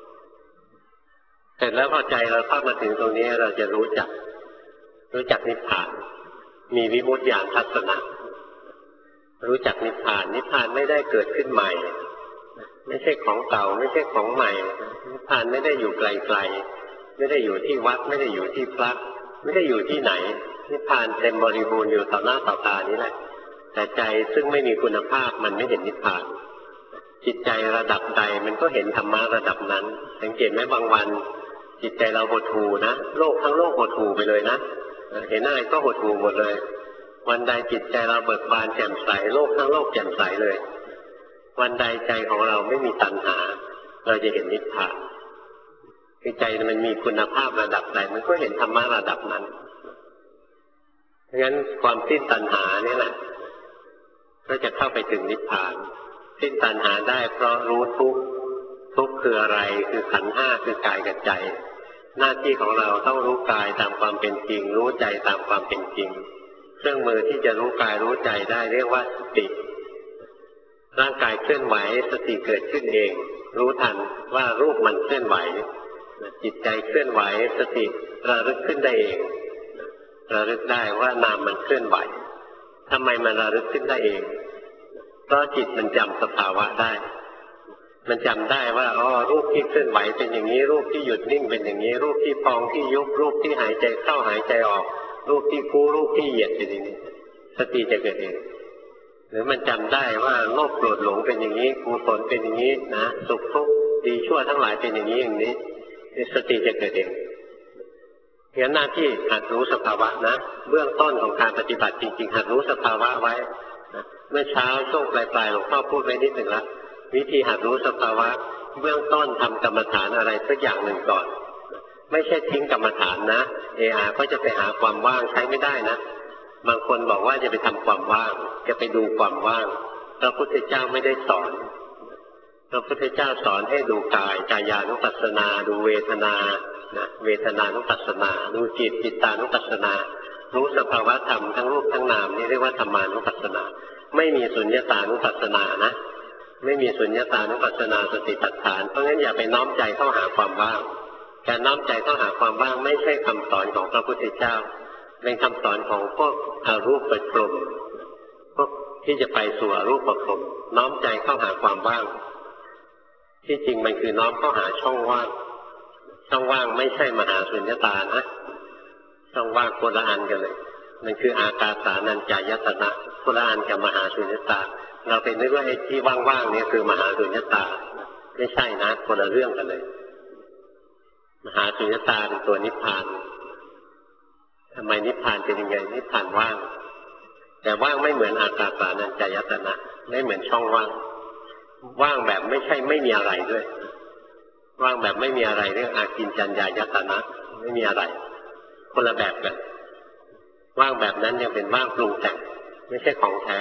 เสร็จแล้วพอใจเราเข้ามาถึงตรงนี้เราจะรู้จักนิพพานมีวิมุตติญาณทัศนะรู้จักนิพพานนิพพานไม่ได้เกิดขึ้นใหม่ไม่ใช่ของเก่าไม่ใช่ของใหม่นิพพานไม่ได้อยู่ไกลๆไม่ได้อยู่ที่วัดไม่ได้อยู่ที่พระไม่ได้อยู่ที่ไหนนิพพานเต็มบริบูรณ์อยู่ต่อหน้าต่อตานี้แหละแต่ใจซึ่งไม่มีคุณภาพมันไม่เห็นนิพพานจิตใจระดับใดมันก็เห็นธรรมะระดับนั้นสังเกตไหมบางวันจิตใจเราหดหู่นะโลกทั้งโลกหดหู่ไปเลยนะเห็นอะไรก็หดหู่หมดเลยวันใดจิตใจเราเบิกบานแจ่มใสโลกทั้งโลกแจ่มใสเลยวันใดใจของเราไม่มีตัณหาเราจะเห็นนิพพานคือใจมันมีคุณภาพระดับใดมันก็เห็นธรรมะระดับนั้นเพราะงั้นความสิ้นตัณหานี่แหละก็จะเข้าไปถึงนิพพานสิ้นตัณหาได้เพราะรู้ทุกข์คืออะไรคือขันธ์ห้าคือกายกับใจหน้าที่ของเราต้องรู้กายตามความเป็นจริงรู้ใจตามความเป็นจริงเครื่องมือที่จะรู้กายรู้ใจได้เรียกว่าสติร่างกายเคลื่อนไหวสติเกิดขึ้นเองรู้ทันว่ารูปมันเคลื่อนไหวจิตใจเคลื่อนไหวสติระลึกขึ้นได้เองระลึกได้ว่านามมันเคลื่อนไหวทำไมมันระลึกขึ้นได้เองเพราะจิตมันจำสภาวะได้มันจำได้ว่ารูปที่เคลื่อนไหวเป็นอย่างนี้รูปที่หยุดนิ่งเป็นอย่างนี้รูปที่พองที่ยุบรูปที่หายใจเข้าหายใจออกรูปที่กู้รูปที่เหยียดเป็นอย่างนี้สติจะเกิดเองหรือมันจำได้ว่าโลภโกรธหลงเป็นอย่างนี้กุศลเป็นอย่างนี้นะสุขทุกข์ดีชั่วทั้งหลายเป็นอย่างนี้สติจะเกิดเองเพราะหน้าที่หัดรู้สภาวะนะเบื้องต้นของการปฏิบัติจริงๆหัดรู้สภาวะไว้นะเมื่อเช้าช่วงปลายๆหลวงพ่อพูดไว้นิดหนึ่งแล้ววิธีหัดรู้สภาวะเบื้องต้นทำกรรมฐานอะไรสักอย่างหนึ่งก่อนไม่ใช่ทิ้งกรรมฐานนะก็จะไปหาความว่างใช้ไม่ได้นะบางคนบอกว่าจะไปทำความว่างจะไปดูความว่างพระพุทธเจ้าไม่ได้สอนพระพุทธเจ้าสอนให้ดูกายกายานุปัสสนาดูเวทนาเวทนานุปัสสนาดูจิตจิตานุปัสสนารู้สภาวะธรรมทั้งรูปทั้งนามนี่เรียกว่าธรรมานุปัสสนาไม่มีสุญญตานุปัสสนานะไม่มีสุญญตานุปัสสนาสติปัฏฐานเพราะงั้นอย่าไปน้อมใจเข้าหาความว่างการน้อมใจเข้าหาความว่างไม่ใช่คำสอนของพระพุทธเจ้าเป็นคำสอนของพวกอรูปพรหมพวกที่จะไปสู่อรูปพรหมน้อมใจเข้าหาความว่างที่จริงมันคือน้อมเข้าหาช่องว่างช่องว่างไม่ใช่มหาสุญญตานะช่องว่างคนละอันกันเลยมันคืออากาสานัญจายตนะคนละอันกับมหาสุญญตาเราไปนึกว่าไอ้ที่ว่างๆนี่คือมหาสุญญตาไม่ใช่นะคนละเรื่องกันเลยมหาสุญญตาเป็นตัวนิพพานทำไมนิพพานเป็นยังไงนิพพานว่างแต่ว่างไม่เหมือนอากาสานัญจายตนะไม่เหมือนช่องว่างว่างแบบไม่ใช่ไม่มีอะไรด้วยว่างแบบไม่มีอะไรเรื่องอากินจัญญายตนะไม่มีอะไรคนละแบบกันว่างแบบนั้นยังเป็นว่างปรุงแต่งไม่ใช่ของแท้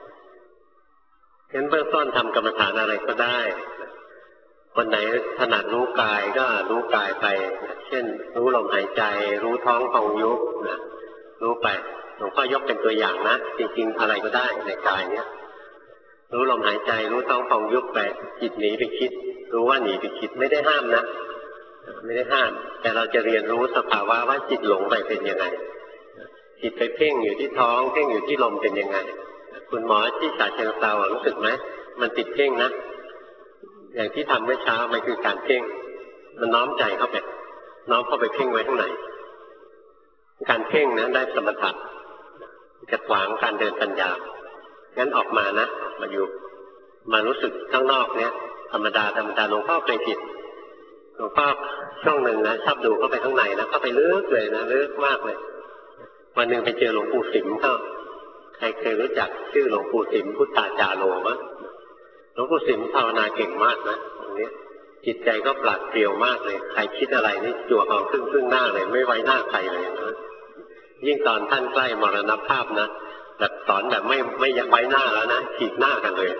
งั้นเบื้องต้นทำกรรมฐานอะไรก็ได้คนไหนถนัดรู้กายก็รู้กายไปเช่นรู้ลมหายใจรู้ท้องพองยุบนะรู้ไปหลวงพ่อยกเป็นตัวอย่างนะจริงๆอะไรก็ได้ในกายเนี้ยรู้ลมหายใจรู้ท้องพองยุบไปจิตหนีไปคิดรู้ว่าหนีไปคิดไม่ได้ห้ามนะไม่ได้ห้ามแต่เราจะเรียนรู้สภาวะว่าจิตหลงไปเป็นยังไงจิตไปเพ่งอยู่ที่ท้องเพ่งอยู่ที่ลมเป็นยังไงคุณหมอที่ฉะเชิงเทรารู้สึกไหมมันติดเพ่งนะอย่างที่ทำเมื่อเช้ามันคือการเพ่งมันน้อมใจเข้าไปน้อมเข้าไปเพ่งไว้ข้างในการเพ่งนะได้สมถะจะขวางการเดินปัญญางั้นออกมานะมาอยู่มารู้สึกข้างนอกเนี้ยธรรมดาหลวงพ่อเคยผิดหลวงพ่อช่วงหนึ่งนะชอบดูเข้าไปข้างในนะเข้าไปลึกเลยนะลึกมากเลยวันหนึ่งไปเจอหลวงปู่สิมเขาใครเคยรู้จักชื่อหลวงปู่สิมพุทธาจาโรมั้ยหลวงปู่สิมภาวนาเก่งมากนะตรงนี้จิตใจก็ปราดเปรียวมากเลยใครคิดอะไรนี่จั่วเอาครึ่งหน้าเลยไม่ไว้หน้าใครเลยนะยิ่งตอนท่านใกล้มรณภาพนะแบบสอนแบบไม่อยากไว้หน้าแล้วนะฉีกหน้ากันเลย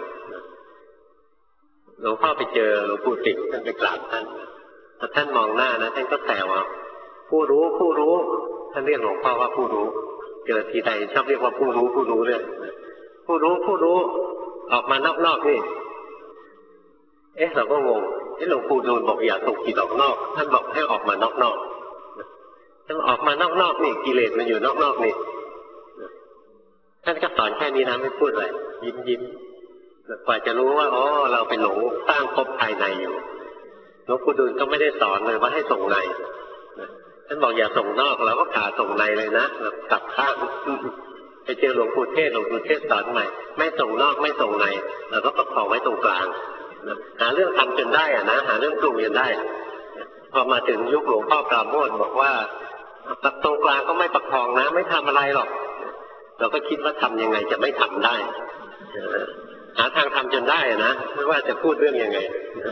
หลวงพ่อไปเจอหลวงปู่สิมท่านไปกราบท่านพอท่านมองหน้านะท่านก็แซวเอาผู้รู้ผู้รู้ท่านเรียกหลวงพ่อว่าผู้รู้เกิดทีใดชอบเรียกว่าผู้รู้ผู้รู้เลยผู้รู้ผู้รู้ออกมานอกๆนี่เราก็งงหลวงปู่ดูลบอกอย่าส่งจิตออกนอกท่านบอกให้ออกมานอกๆท่านออกมานอกๆนี่กิเลสมันอยู่นอกๆนี่ท่านก็สอนแค่นี้นะไม่พูดอะไรยิ้มกว่าจะรู้ว่าอ๋อเราเป็นหลงสร้างภพภายในอยู่หลวงปู่ดูลก็ไม่ได้สอนเลยว่าให้ส่งในท่านบอกอย่าส่งนอกเราก็ขาส่งในเลยนะกลับข้างไปเจอหลวงปู่เทศหลวงปู่เทศสอนใหม่ไม่ส่งนอกไม่ส่งในเราก็ประคองไว้ตรงกลางหาเรื่องทำจนได้นะหาเรื่องปรุงจนได้พอมาถึงยุคหลวงพ่อปราโมทย์บอกว่าตรงกลางก็ไม่ประคองนะไม่ทำอะไรหรอกเราก็คิดว่าทำยังไงจะไม่ทำได้หาทางทำจนได้นะไม่ว่าจะพูดเรื่องยังไง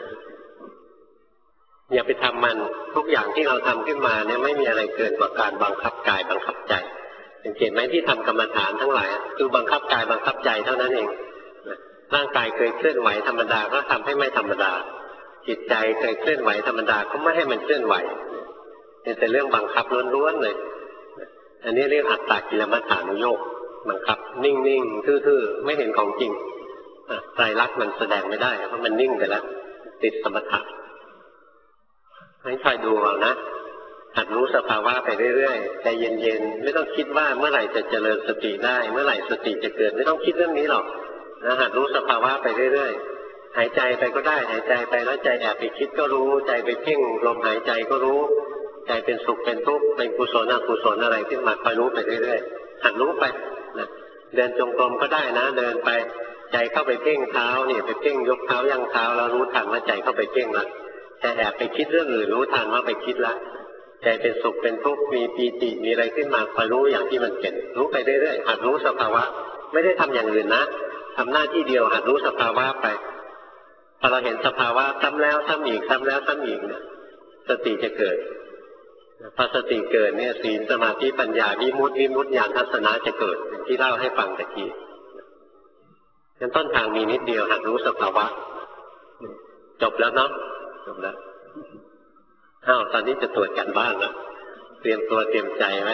อย่าไปทำมันทุกอย่างที่เราทำขึ้นมาเนี่ยไม่มีอะไรเกินกว่าการบังคับกายบังคับใจสังเกตไหมที่ทำกรรมฐานทั้งหลายคือบังคับกายบังคับใจเท่านั้นเองร่างกายเคยเคลื่อนไหวธรรมดาก็ทำให้ไม่ธรรมดาจิตใจเคยเคลื่อนไหวธรรมดาก็ไม่ให้มันเคลื่อนไหวเป็นแต่เรื่องบังคับล้วนๆเลยอันนี้เรียกอัตตกิลมัฏฐานุโยคบังคับนิ่งๆทื่อๆไม่เห็นของจริงไตรลักษณ์มันแสดงไม่ได้เพราะมันนิ่งไปแล้วติดสมถะให้คอยดูเอานะหัดรู้สภาวะไปเรื่อยๆใจเย็นๆไม่ต้องคิดว่าเมื่อไหร่จะเจริญสติได้เมื่อไหร่สติจะเกิดไม่ต้องคิดเรื่องนี้หรอกนะหัดรู้สภาวะไปเรื่อยๆหายใจไปก็ได้หายใจไปแล้วใจแอบไปคิดก็รู้ใจไปเพ่งลมหายใจก็รู้ใจเป็นสุขเป็นทุกข์เป็นกุศลอกุศลอะไรขึ้นมาคอยรู้ไปเรื่อยๆหัดรู้ไปนะเดินจงกรมก็ได้นะเดินไปใจเข้าไปเพ่งเท้าเนี่ยไปเพ่งยกเท้าย่างเท้าแล้วรู้ทันว่าใจเข้าไปเพ่งแล้วใจแอบไปคิดเรื่องอื่นรู้ทันว่าไปคิดแล้วใจเป็นสุขเป็นทุกข์มีปีติมีอะไรขึ้นมาคอยรู้อย่างที่มันเป็นรู้ไปเรื่อยๆหัดรู้สภาวะไม่ได้ทำอย่างอื่นนะทำหน้าที่เดียวหัดรู้สภาวะไปพอเราเห็นสภาวะซ้ำแล้วซ้ำอีกซ้ำแล้วซ้ำอีกเนี่ยสติจะเกิดพอสติเกิดเนี่ยศีลสมาธิปัญญาวิมุตติญาณทัศนะจะเกิดที่เล่าให้ฟังตะกี้งั้นต้นทางมีนิดเดียวหัดรู้สภาวะจบแล้วเนาะจบแล้วตอนนี้จะตรวจกันบ้านแล้วเตรียมตัวเตรียมใจไหม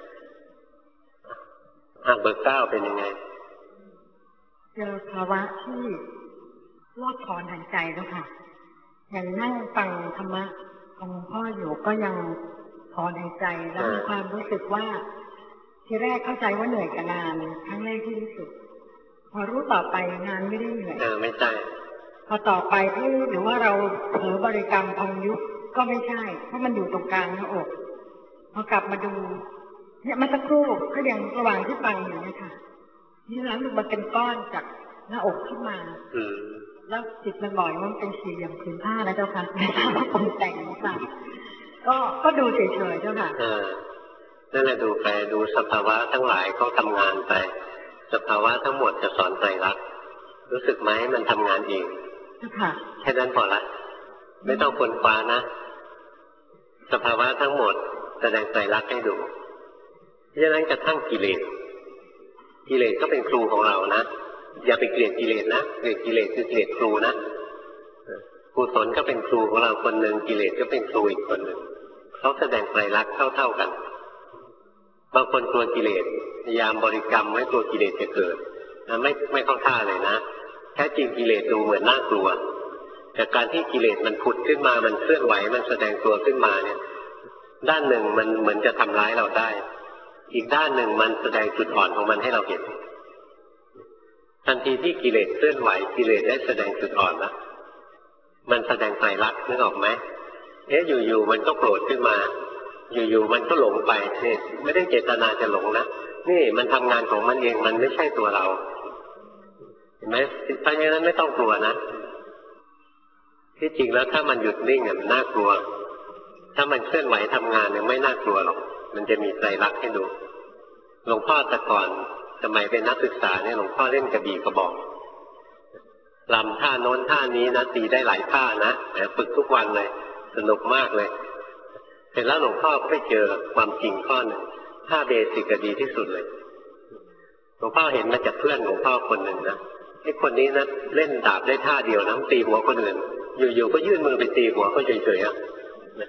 เบอร์ 9เป็นยังไงเจอภาวะที่ลอดถอนหายใจแล้วค่ะอย่างนั่งฟังธรรมะของหลวงพ่ออยู่ก็ยังถอนหายใจแล้วมีความรู้สึกว่าทีแรกเข้าใจว่าเหนื่อยกับงานครั้งแรกที่รู้สึกพอรู้ต่อไปงานไม่ได้เหนื่อยไม่ใช่พอต่อไปหรือว่าเราเผลอบริกรรมพองยุบก็ไม่ใช่เพราะมันอยู่ตรงกลางหน้าอกพอกลับมาดูเนี่ยมันสักครู่ก็ยังระหว่างที่ฟังอยู่เนี่ยค่ะนี่แล้วมันเป็นก้อนจากหน้าอกขึ้นมาแล้วจิตมันบ่อยว่ามันเป็นสี่เหลี่ยมผืนผ้านะเจ้าค่ะไม่ทราบว่าปรุงแต่งหรือเปล่าก็ดูเฉยๆเจ้าค่ะนั่นแหละดูไปดูสภาวะทั้งหลายเขาทำงานไปสภาวะทั้งหมดจะสอนไตรลักษณ์รู้สึกไหมมันทำงานเองแค่นั้นพอละไม่ต้องค้นคว้านะสภาวะทั้งหมดแสดงไตรลักษณ์ให้ดูเพราะฉะนั้นกระทั่งกิเลสก็เป็นครูของเรานะอย่าไปเกลียดกิเลสนะเกลียดกิเลสคือเกลียดครูนะกุศลก็เป็นครูของเราคนหนึ่งกิเลสก็เป็นครูอีกคนหนึ่งเขาแสดงไตรลักษณ์เท่ากันบางคนกลัวกิเลสพยายามบริกรรมไม่กลัวกิเลสจะเกิดไม่เข้าท่าเลยนะแท้จริงกิเลสดูเหมือนน่ากลัวแต่การที่กิเลสมันผุดขึ้นมามันเคลื่อนไหวมันแสดงตัวขึ้นมาเนี่ยด้านหนึ่งมันเหมือนจะทำร้ายเราได้อีกด้านหนึ่งมันแสดงจุดอ่อนของมันให้เราเห็นทันทีที่กิเลสเคลื่อนไหวกิเลสได้แสดงจุดอ่อนแล้วมันแสดงไตรลักษณ์นึกออกไหมอยู่ๆมันก็โกรธขึ้นมาอยู่ๆมันก็หลงไปนี่ไม่ได้เจตนาจะหลงนะนี่มันทำงานของมันเองมันไม่ใช่ตัวเราเห็นไหมเพราะฉะนั้นไม่ต้องกลัวนะที่จริงแล้วถ้ามันหยุดนิ่งมันน่ากลัวถ้ามันเคลื่อนไหวทำงานเนี่ยไม่น่ากลัวหรอกมันจะมีไตรลักษณ์ให้ดูหลวงพ่อแต่ก่อนสมัยเป็นนักศึกษาเนี่ยหลวงพ่อเล่นกระบี่กระบอกลำท่าโน้นท่านี้นะตีได้หลายท่านะแต่ฝึกทุกวันเลยสนุกมากเลยเสร็จแล้วหลวงพ่อก็ไปเจอความจริงข้อหนึ่งท่าเบสิกก็ดีที่สุดเลยหลวงพ่อเห็นมาจากเพื่อนหลวงพ่อคนหนึ่งนะไอ้คนนี้นะเล่นดาบได้ท่าเดียวนะตีหัวคนอื่นอยู่ๆก็ยื่นมือไปตีหัวเขาเฉยๆ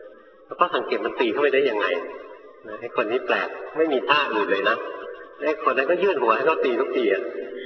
แล้วก็สังเกตมันตีเข้าไปได้ยังไงไอ้คนนี้แปลกไม่มีท่าอื่นเลยนะไอ้คนนั้นก็ยื่นหัวให้เขาตีทุกทีอ่ะ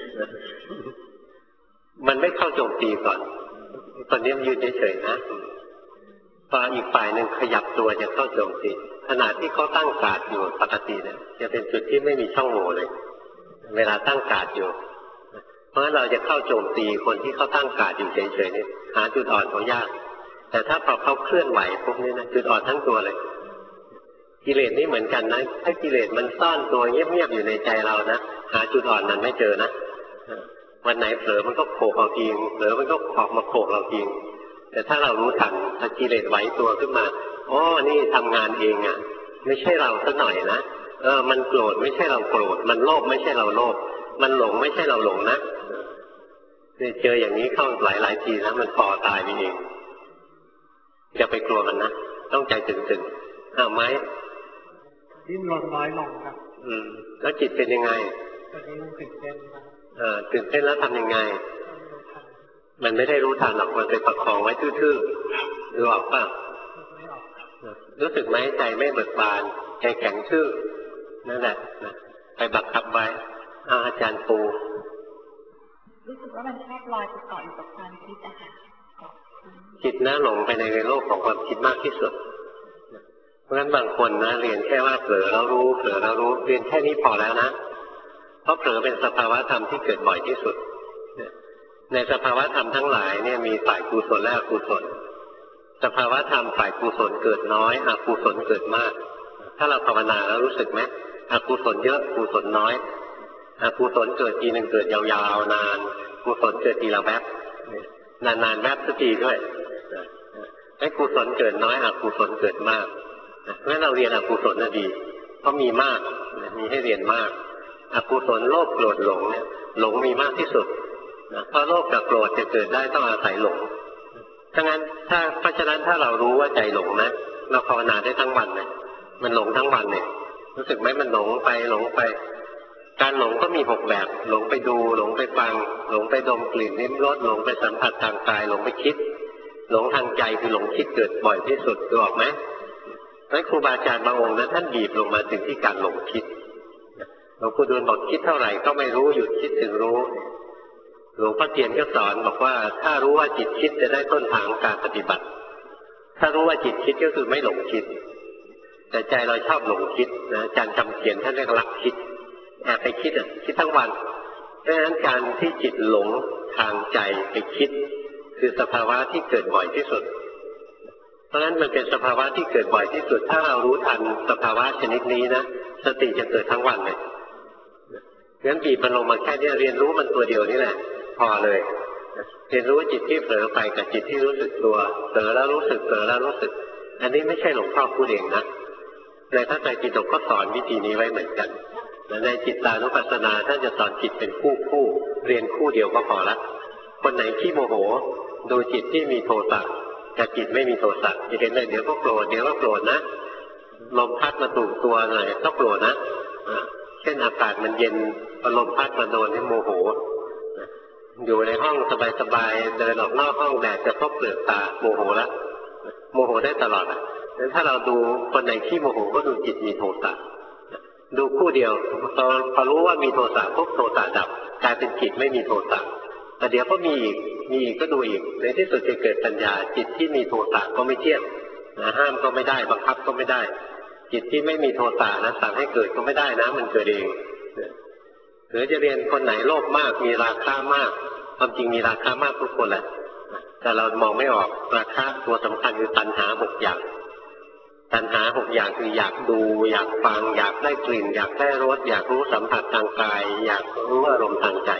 มันไม่เข้าโจมตีก่อนคนนี้มันยืนเฉยๆนะพออีกฝ่ายหนึ่งขยับตัวจะเข้าโจมตีขณะที่เขาตั้งการ์ดอยู่ปกติเนี่ยจะเป็นจุดที่ไม่มีช่องโหว่เลยเวลาตั้งการ์ดอยู่เพราะฉะนั้นเราจะเข้าโจมตีคนที่เขาตั้งการ์ดอยู่เฉยๆนี่หาจุดอ่อนเขายากแต่ถ้าพอเขาเคลื่อนไหวพวกนี้นะจุดอ่อนทั้งตัวเลยกิเลสนี่เหมือนกันนะถ้ากิเลสมันซ่อนตัวเงียบๆอยู่ในใจเรานะหาจุดอ่อนมันไม่เจอนะวันไหนเผลอมันก็โขกเราทีเผลอมันก็ออกมาโขกเราทีแต่ถ้าเรารู้ทันถ้ากิเลสไหวตัวขึ้นมาอ๋อนี่ทำงานเองอ่ะไม่ใช่เราซะหน่อยนะมันโกรธไม่ใช่เราโกรธมันโลภไม่ใช่เราโลภมันหลงไม่ใช่เราหลงนะเจออย่างนี้เข้าหลายทีแล้วมันพอตายไปเองอย่าไปกลัวมันนะต้องใจถึงไหมดิ้นรนน้อยลงครับแล้วจิตเป็นยังไงตอนนี้ตื่นเต้นครับตื่นเต้นแล้วทำยังไงมันไม่ได้รู้ทันหรอกมันไปประคองไว้ทื่อๆรู้ออกป่ะรู้สึกไหมใจไม่เบิกบานใจแข็งทื่อนั่นแหละไปบังคับไว้อาจารย์ปูรู้สึกว่ามันชอบลอยไปเกาะอยู่กับความคิดอะค่ะจิตน่าหลงไปในโลกของความคิดมากที่สุดเพราะฉะนั้นบางคนนะเรียนแค่ว่าเผลอแล้วรู้เผลอแล้วรู้เรียนแค่นี้พอแล้วนะเพราะเผลอเป็นสภาวะธรรมที่เกิดบ่อยที่สุดในสภาวะธรรมทั้งหลายเนี่ยมีฝ่ายกุศลและอกุศลสภาวะธรรมฝ่ายกุศลเกิดน้อยอกุศลเกิดมากถ้าเราภาวนาแล้วรู้สึกไหมอกุศลเยอะกุศลน้อยอกุศลเกิดทีหนึ่งเกิดยาวๆนานกุศลเกิดทีละแวบนานๆแวบสักทีด้วยให้กุศลเกิดน้อยอกุศลเกิดมากเพราะฉะนั้นเราเรียนอกุศลน่ะดีเพราะมีมากมีให้เรียนมากอกุศลโลภโกรธหลงเนี่ยหลงมีมากที่สุดเพราะโลภกับโกรธจะเกิดได้ต้องอาศัยหลงเพราะฉะนั้นถ้าเรารู้ว่าใจหลงนะเราภาวนาได้ทั้งวันเลยมันหลงทั้งวันเนี่ยรู้สึกไหมมันหลงไปการหลงก็มี6แบบหลงไปดูหลงไปฟังหลงไปดมกลิ่นลิ้มรสหลงไปสัมผัสทางกายหลงไปคิดหลงทางใจคือหลงคิดเกิดบ่อยที่สุดดูออกไหมนั้นครูบาอาจารย์บางองค์นั้นท่านบีบลงมาถึงที่การหลงคิดหลวงปู่ดูลบอกคิดเท่าไหร่ก็ไม่รู้หยุดคิดถึงรู้หลวงพ่อเทียนก็สอนบอกว่าถ้ารู้ว่าจิตคิดจะได้ต้นทางการปฏิบัติถ้ารู้ว่าจิตคิดก็คือไม่หลงคิดแต่ใจเราชอบหลงคิดนะอาจารย์คำเขียนท่านเรียกลักคิดแอบไปคิดคิดทั้งวันเพราะฉะนั้นการที่จิตหลงทางใจไปคิดคือสภาวะที่เกิดบ่อยที่สุดเพราะฉะนั้นมันเป็นสภาวะที่เกิดบ่อยที่สุดถ้าเรารู้ทันสภาวะชนิดนี้นะสติจะเกิดทั้งวันเลยงั้นบีบมันลงมาแค่นี้เรียนรู้มันตัวเดียวนี่แหละพอเลยเรียนรู้จิตที่เผลอไปกับจิตที่รู้สึกตัวเผลอแล้วรู้สึกเผลอแล้วรู้สึกอันนี้ไม่ใช่หลวงพ่อพูดเองนะในพระไตรปิฎกก็สอนวิธีนี้ไว้เหมือนกันในจิตตานุปัสสนาท่านจะสอนจิตเป็นคู่เรียนคู่เดียวก็พอละคนไหนขี้โมโหดูจิตที่มีโทสะกับจิตไม่มีโทสะจะเห็นเลยเดี๋ยวก็โกรธเดี๋ยวก็โกรธนะลมพัดมาถูกตัวหน่อยก็โกรธนะเช่นอากาศมันเย็นลมพัดมาโดนให้โมโหอยู่ในห้องสบายๆเดินออกนอกห้องแดดจะเข้าเปลือกตาโมโหแล้วโมโหได้ตลอดงั้นถ้าเราดูคนไหนขี้โมโหก็ดูจิตมีโทสะดูคู่เดียวพอรู้ว่ามีโทสะปุ๊บโทสะดับกลายเป็นจิตไม่มีโทสะแต่เดี๋ยวก็มีอีกก็ดูอีกในที่สุดจะเกิดปัญญาจิตที่มีโทสะก็ไม่เที่ยงห้ามก็ไม่ได้บังคับก็ไม่ได้จิตที่ไม่มีโทสะนะสั่งให้เกิดก็ไม่ได้นะมันเกิดเองหรือจะเรียนคนไหนโลภมากมีราคะมากความจริงมีราคะมากทุกคนแหละแต่เรามองไม่ออกราคะตัวสำคัญคือตัณหา6อย่างตัณหา6อย่างคืออยากดูอยากฟังอยากได้กลิ่นอยากได้รสอยากรู้สัมผัสทางกายอยากรู้อารมณ์ทางใจ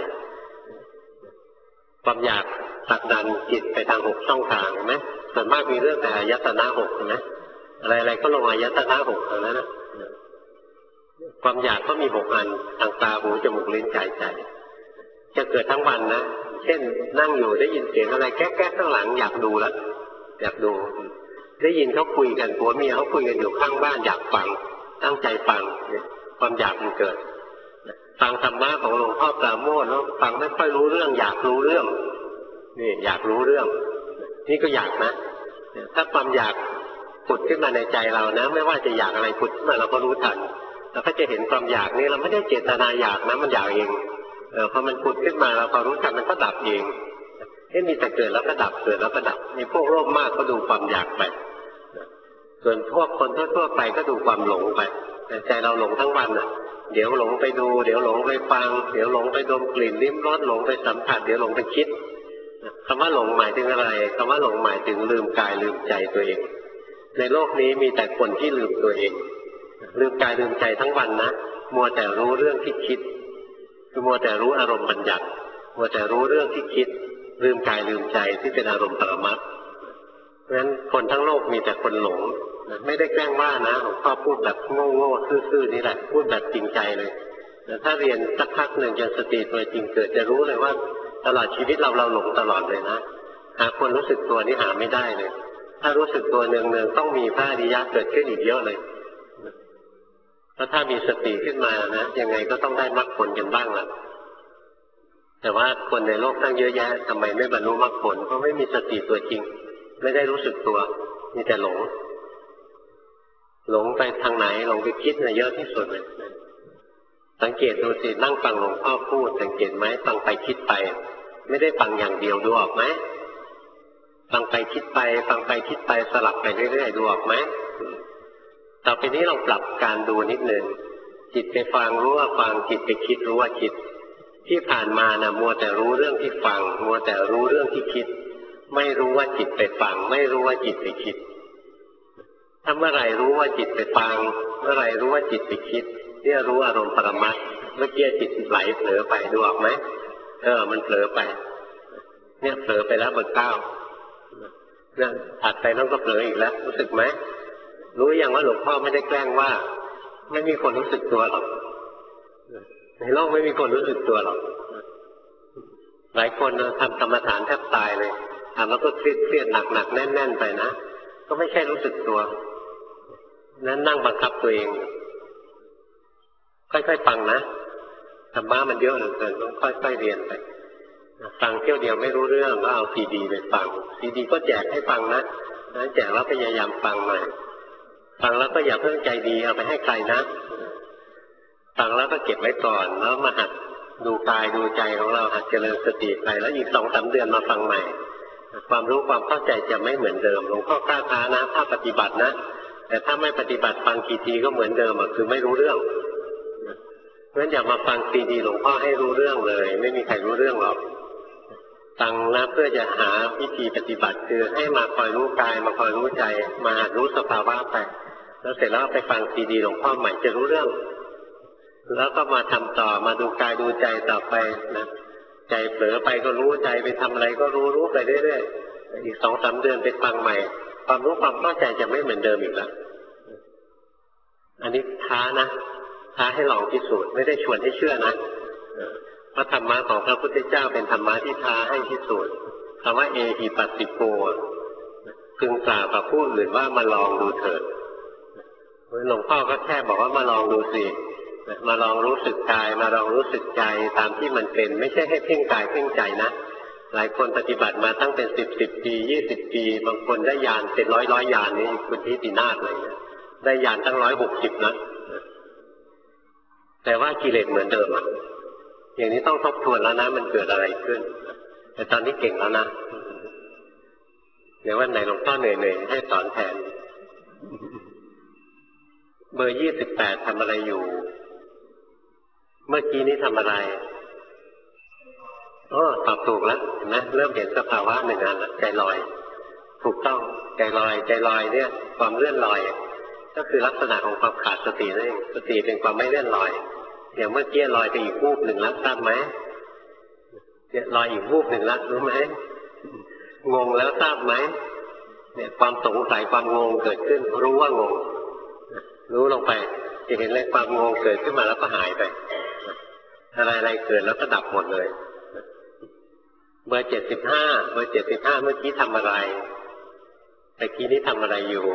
ความอยากผลักดันจิตไปทาง6ช่องทางเห็นไหมส่วนมากมีเรื่องแต่อายตนะ6ใช่ไหมอะไรๆก็ลงอายตนะ6ทั้งนั้นนะความอยากก็มี6อันทางตาหูจมูกลิ้นกายใจจะเกิดทั้งวันนะเช่นนั่งอยู่ได้ยินเสียงอะไรแก๊กๆข้างหลังอยากดูแล้วอยากดูได้ยินเขาคุยกันผัวเมียเขาคุยกันอยู่ข้างบ้านอยากฟังตั้งใจฟังความอยากมันเกิดฟังธรรมะของหลวงพ่อปราโมทย์แล้วฟังไม่ค่อยรู้เรื่องอยากรู้เรื่องนี่อยากรู้เรื่องนี่ก็อยากนะถ้าความอยากผุดขึ้นมาในใจเรานะไม่ว่าจะอยากอะไรผุดขึ้นมาเราก็รู้ทันเราก็จะเห็นความอยากนี่เราไม่ได้เจตนาอยากนะมันอยากเองพอมันผุดขึ้นมาเราพอรู้ทันมันก็ดับเองมีแต่เกิดแล้วก็ดับเกิดแล้วก็ดับมีพวกโลภมากก็ดูความอยากไปส่วนพวกคนทั่วไปก็ดูความหลงไปใจเราหลงทั้งวันน่ะเดี๋ยวหลงไปดูเดี๋ยวหลงไปฟังเดี๋ยวหลงไปดมกลิ่นลิ้มรสหลงไปสัมผัสเดี๋ยวหลงไปคิดคำว่าหลงหมายถึงอะไรคำว่าหลงหมายถึงลืมกายลืมใจตัวเองในโลกนี้มีแต่คนที่ลืมตัวเองลืมกายลืมใจทั้งวันนะมัวแต่รู้เรื่องที่คิดคือมัวแต่รู้อารมณ์บัญญัติมัวแต่รู้เรื่องที่คิดลืมกายลืมใจที่เป็นอารมณ์ปรมัตถ์เพราะฉะนั้นคนทั้งโลกมีแต่คนหลงไม่ได้แกล้งว่านะหลวงพ่อพูดแบบโง่ๆซื่อๆนี่แหละพูดแบบจริงใจเลยแต่ถ้าเรียนสักพักหนึ่งจนสติตัวจริงเกิดจะรู้เลยว่าตลอดชีวิตเราหลงตลอดเลยนะหาคนรู้สึกตัวนี่หาไม่ได้เลยถ้ารู้สึกตัวเนืองๆต้องมีพระอริยะเกิดขึ้นอีกเยอะเลยเพราะถ้ามีสติขึ้นมานะยังไงก็ต้องได้มรรคผลกันบ้างล่ะแต่ว่าคนในโลกตั้งเยอะแยะทำไมไม่บรรลุมรรคผลเพราะไม่มีสติตัวจริงไม่ได้รู้สึกตัวมีแต่หลงไปทางไหนหลงไปคิดนะเยอะที่สุดเลยสังเกตดูสินั่งฟังหลวงพ่อพูดสังเกตไหมฟังไปคิดไปไม่ได้ฟังอย่างเดียวดูออกไหมฟังไปคิดไปฟังไปคิดไปสลับไปเรื่อยๆดูออกไหมต่อไปนี้เราปรับการดูนิดนึงจิตไปฟังรู้ว่าฟังจิตไปคิดรู้ว่าคิดที่ผ่านมานะมัวแต่รู้เรื่องที่ฟังมัวแต่รู้เรื่องที่คิดไม่รู้ว่าจิตไปฟังไม่รู้ว่าจิตไปคิดถ้าเมื่อไหร่รู้ว่าจิตไปฟังเมื่อไหร่รู้ว่าจิตไปคิดเนี่ยรู้อารมณ์ปรมัตถ์เมื่อกี้จิตไหลเผลอไปดูออกไหมมันเผลอไปเนี่ยเผลอไปแล้วเบอร์ 9เนี่ยถัดไปแล้วก็เผลออีกแล้วรู้สึกไหมรู้อย่างว่าหลวงพ่อไม่ได้แกล้งว่าไม่มีคนรู้สึกตัวหรอกในโลกไม่มีคนรู้สึกตัวหรอกหลายคนทำกรรมฐานแทบตายเลยทำแล้วก็เครียดหนักแน่นไปนะก็ไม่ใช่รู้สึกตัวนั้นนั่งบังคับตัวเองค่อยๆฟังนะธรรมะมันเยอะเหลือเกินต้องค่อยๆเรียนไปฟังเที่ยวเดียวไม่รู้เรื่องก็เอาซีดีไปฟังซีดีก็แจกให้ฟังนะแจกแล้วพยายามฟังหน่อยฟังแล้วก็อย่าเพิ่งใจดีเอาไปให้ใครนะฟังแล้วก็เก็บไว้ก่อนแล้วมาหัดดูกายดูใจของเราหัดเจริญสติไปแล้วอีก 2-3 เดือนมาฟังใหม่ความรู้ความเข้าใจจะไม่เหมือนเดิมหลวงพ่อกล้าท้านะถ้าปฏิบัตินะแต่ถ้าไม่ปฏิบัติฟังกี่ทีก็เหมือนเดิมคือไม่รู้เรื่องเพราะฉะนั้นอย่ามาฟังซีดีหลวงพ่อให้รู้เรื่องเลยไม่มีใครรู้เรื่องหรอกฟังนะเพื่อจะหาวิธีปฏิบัติคือให้มาคอยรู้กายมาคอยรู้ใจมาหัดรู้สภาวะไปแล้วเสร็จแล้วไปฟังซีดีหลวงพ่อใหม่จะรู้เรื่องแล้วก็มาทำต่อมาดูกายดูใจต่อไปนะใจเผลอไปก็รู้ใจไปทำอะไรก็รู้ไปเรื่อยๆอีก 2-3 เดือนไปฟังใหม่ความรู้ความเข้าใจจะไม่เหมือนเดิมอีกแล้วอันนี้ท้านะท้าให้ลองพิสูจน์ไม่ได้ชวนให้เชื่อนะเพราะธรรมะของพระพุทธเจ้าเป็นธรรมะที่ท้าให้พิสูจน์คำว่าเอหิปัสสิโกพึงกล่าวกับผู้อื่นว่ามาลองดูเถิดหลวงพ่อก็แค่บอกว่ามาลองดูสิมาลองรู้สึกกายมาลองรู้สึกใจตามที่มันเป็นไม่ใช่ให้เพ่งกายเพ่งใจนะหลายคนปฏิบัติมาตั้งเป็น10 ปี20 ปีบางคนได้ญาณเป็นร้อยญาณนี่คุณทิตินาถเลยนะได้ญาณตั้ง160นะแต่ว่ากิเลสเหมือนเดิมอย่างนี้ต้องทบทวนแล้วนะมันเกิดอะไรขึ้นแต่ตอนนี้เก่งแล้วนะเดี๋ยววันไหนหลวงพ่อเหนื่อยให้สอนแทนเบอร์28ทำอะไรอยู่เมื่อกี้นี้ทำอะไรตอบถูกแล้วเห็นไหมเริ่มเห็นสภาวะหนึ่งอันใจลอยถูกต้องใจลอยเนี่ยความเลื่อนลอยก็คือลักษณะของความขาดสตินั่นเองสติเป็นความไม่เลื่อนลอยอย่างเมื่อกี้ลอยไปอีกวูบหนึ่งแล้วทราบไหมเนี่ยลอยอีกวูบหนึ่งแล้วรู้ไหมงงแล้วทราบไหมเนี่ยความสงสัยความงงเกิดขึ้นรู้ว่างงรู้ลงไปจะเห็นเลยความงงเกิดขึ้นมาแล้วก็หายไปอะไรเกิดแล้วก็ดับหมดเลยเบอร์75เมื่อกี้ทำอะไรแต่กี้นี้ทำอะไรอยู่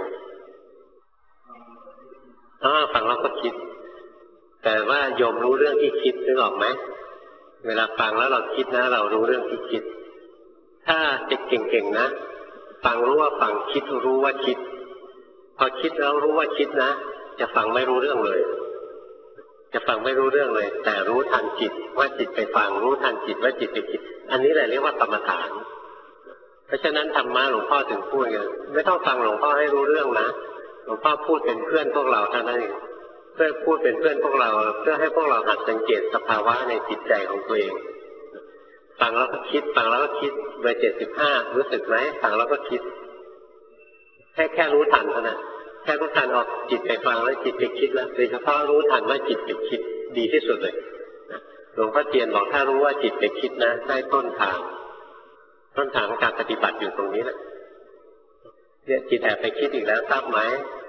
ฟังแล้วก็คิดแต่ว่าโยมรู้เรื่องที่คิดนึกออกไหมเวลาฟังแล้วเราคิดนะเรารู้เรื่องที่คิดถ้าจะเก่งๆนะฟังรู้ว่าฟังคิดรู้ว่าคิดพอคิดแล้วรู้ว่าคิดนะจะฟังไม่รู้เรื่องเลยจะฟังไม่รู้เรื่องเลยแต่รู้ทันจิตว่าจิตไปฟังรู้ทันจิตว่าจิตไปคิดอันนี้แหละเรียกว่ากรรมฐานเพราะฉะนั้นธรรมะหลวงพ่อถึงพูดกันไม่ต้องฟังหลวงพ่อให้รู้เรื่องนะหลวงพ่อพูดเป็นเพื่อนพวกเราเท่านั้นเองเพื่อพูดเป็นเพื่อนพวกเราเพื่อให้พวกเราหัดสังเกตสภาวะในจิตใจของตัวเองฟังแล้วก็คิดฟังแล้วก็คิดเบอร์75รู้สึกไหมฟังแล้วก็คิดแค่รู้ทันเท่านั้นแค่รู้ทันออกจิตไปฟังแล้วจิตไปคิดแล้วโดยเฉพาะรู้ทันว่าจิตไปคิดดีที่สุดเลยหลวงพ่อเทียนบอกถ้ารู้ว่าจิตไปคิดนะได้ต้นทางของการปฏิบัติอยู่ตรงนี้แหละเนี่ยจิตแอบไปคิดอีกแล้วทราบไหม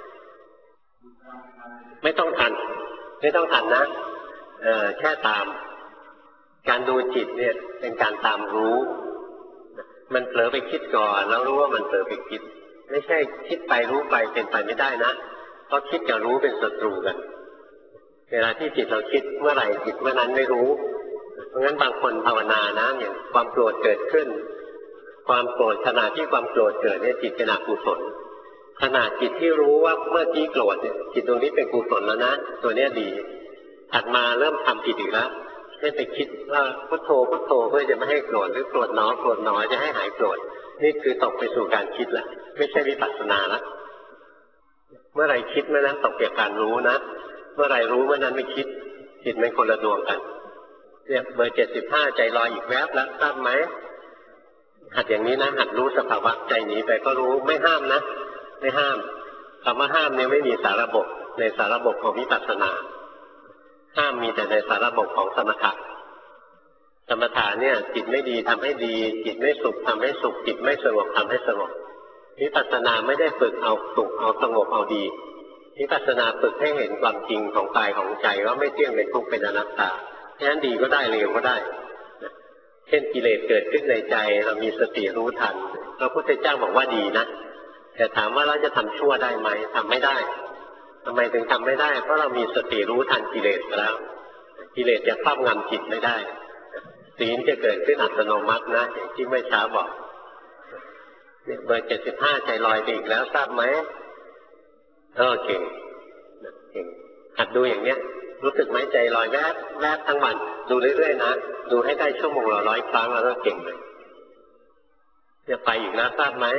ไม่ต้องทันนะแค่ตามการดูจิตเนี่ยเป็นการตามรู้มันเผลอไปคิดก่อนแล้วรู้ว่ามันเผลอไปคิดไม่ใช่คิดไปรู้ไปเป็นไปไม่ได้นะเพราะคิดกับรู้เป็นศัตรูกันเวลาที่จิตเราคิดเมื่อไหร่จิตเมื่อนั้นไม่รู้เพราะงั้นบางคนภาวนานะอย่างความโกรธเกิดขึ้นความโกรธขณะที่ความโกรธเกิดเนี่ยจิตเป็นอกุศลขณะจิตที่รู้ว่าเมื่อกี้โกรธเนี่ยจิตตรงนี้เป็นกุศลแล้วนะตัวเนี้ยดีถัดมาเริ่มทำผิดอีกแล้วให้ไปคิดว่าพุทโธพุทโธเพื่อจะไม่ให้โกรธหรือโกรธหนอจะให้หายโกรธนี่คือตกไปสู่การคิดแล้วไม่ใช่วิปัสสนาแล้วเมื่อไรคิดเมื่อนั้นตกจากการรู้นะเมื่อไรรู้เมื่อนั้นไม่คิดจิตไม่คนละดวงกันเนี่ยเบอร์75ใจลอยอีกแวบแล้วทราบไหมหัดอย่างนี้นะหัดรู้สภาวะใจหนีไปก็รู้ไม่ห้ามนะไม่ห้ามคำว่าห้ามเนี่ยไม่มีสาระบบในสาระบบของวิปัสสนาห้ามมีแต่ในสาระบบของสมถะสมถะเนี่ยจิตไม่ดีทำให้ดีจิตไม่สุขทำให้สุขจิตไม่สงบทำให้สงบวิปัสสนาไม่ได้ฝึกเอาสุขเอาสงบเอาดีวิปัสสนาฝึกให้เห็นความจริงของกายของใจว่าไม่เที่ยงเป็นทุกข์เป็นอนัตตาฉะนั้นดีก็ได้เลวก็ได้เช่นกิเลสเกิดขึ้นในใจเรามีสติรู้ทันพระพุทธเจ้าบอกว่าดีนะแต่ถามว่าเราจะทำชั่วได้ไหมทำไม่ได้ทำไมถึงทำไม่ได้เพราะเรามีสติรู้ทันกิเลสแล้วกิเลสจะครอบงำจิตไม่ได้ศีลจะเกิดขึ้นอัตโนมัตินะอย่างที่เมื่อเช้าบอกเบอร์75ใจลอยไปอีกแล้วทราบไหมเก่งหัดดูอย่างเนี้ยรู้สึกไหมใจลอยแวบทั้งวันดูเรื่อยๆนะดูให้ได้ชั่วโมงละ100 ครั้งแล้วก็เก่งเลยจะไปอีกแล้วทราบไหม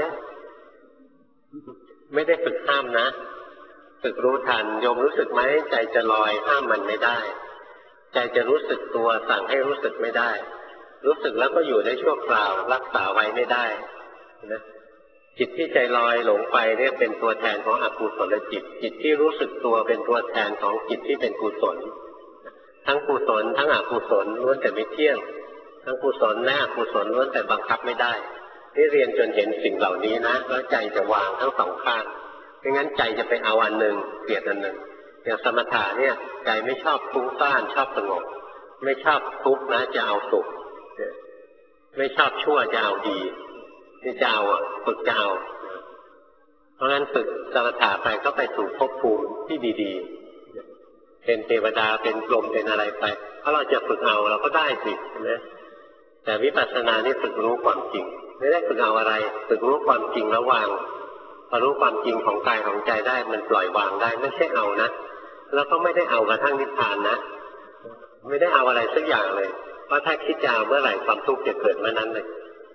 ไม่ได้ฝึกห้ามนะฝึกรู้ทันโยมรู้สึกไหมใจจะลอยห้ามมันไม่ได้ใจจะรู้สึกตัวสั่งให้รู้สึกไม่ได้รู้สึกแล้วก็อยู่ในชั่วคราวรักษาไว้ไม่ได้นะจิตที่ใจลอยหลงไปเนี่ยเป็นตัวแทนของอกุศลจิตจิตที่รู้สึกตัวเป็นตัวแทนของจิตที่เป็นกุศลทั้งกุศลทั้งอกุศลล้วนแต่ไม่เที่ยงทั้งกุศลและอกุศลล้วนแต่บังคับไม่ได้นี่เรียนจนเห็นสิ่งเหล่านี้นะแล้วใจจะวางทั้งสองข้างไม่งั้นใจจะไปเอาอันหนึ่งเกลียดอันหนึ่งอย่างสมถะเนี่ยใจไม่ชอบฟุ้งซ่านชอบสงบไม่ชอบทุกข์นะจะเอาสุขไม่ชอบชั่วจะเอาดีที่จะเอาฝึกจะเอาเพราะงั้นฝึกสมถะไปก็ไปสู่ภพภูมิที่ดีๆเป็นเทวดาเป็นพรหมเป็นอะไรไปเพราะเราจะฝึกเอาเราก็ได้สินะแต่วิปัสสนานี่ฝึกรู้ความจริงไม่ได้ฝึกเอาอะไรฝึกรู้ความจริงแล้ววางพอรู้ความจริงของกายของใจได้มันปล่อยวางได้ไม่ใช่เอานะแล้วก็ไม่ได้เอากระทั่งนิพพานนะไม่ได้เอาอะไรสักอย่างเลยเพราะถ้าคิดจะเอาเมื่อไหร่ความทุกข์จะเกิดเมื่อนั้นเลย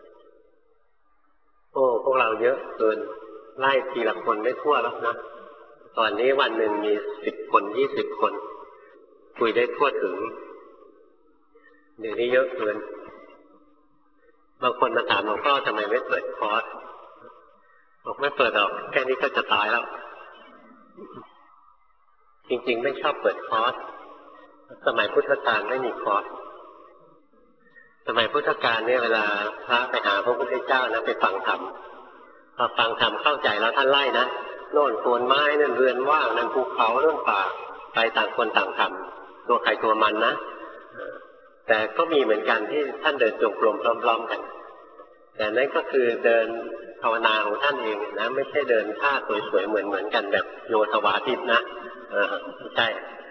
โอ้พวกเราเยอะเกินไล่ทีละคนไม่ทั่วแล้วนะตอนนี้วันหนึ่งมี10 คน20 คนคุยได้ทั่วถึงเดี๋ยวนี้เยอะเกินบางคนมาถามหลวงพ่อทำไมไม่เปิดคอร์สบอกไม่เปิดหรอกแค่นี้ก็จะตายแล้วจริงๆไม่ชอบเปิดคอร์สสมัยพุทธกาลไม่มีคอร์สสมัยพุทธกาลเนี่ยเวลาพระไปหาพระพุทธเจ้านะไปฟังธรรมพอฟังธรรมเข้าใจแล้วท่านไล่นะโน่นโคนไม้นั่นเรือนว่างนั่นภูเขาโน่นป่าไปต่างคนต่างทำตัวใครตัวมันนะแต่ก็มีเหมือนกันที่ท่านเดินจงกรมพร้อมๆกันแต่นั่นก็คือเดินภาวนาของท่านเองนะไม่ใช่เดินท่าสวยๆเหมือนกันแบบโยธวาทิตนะไม่ใช่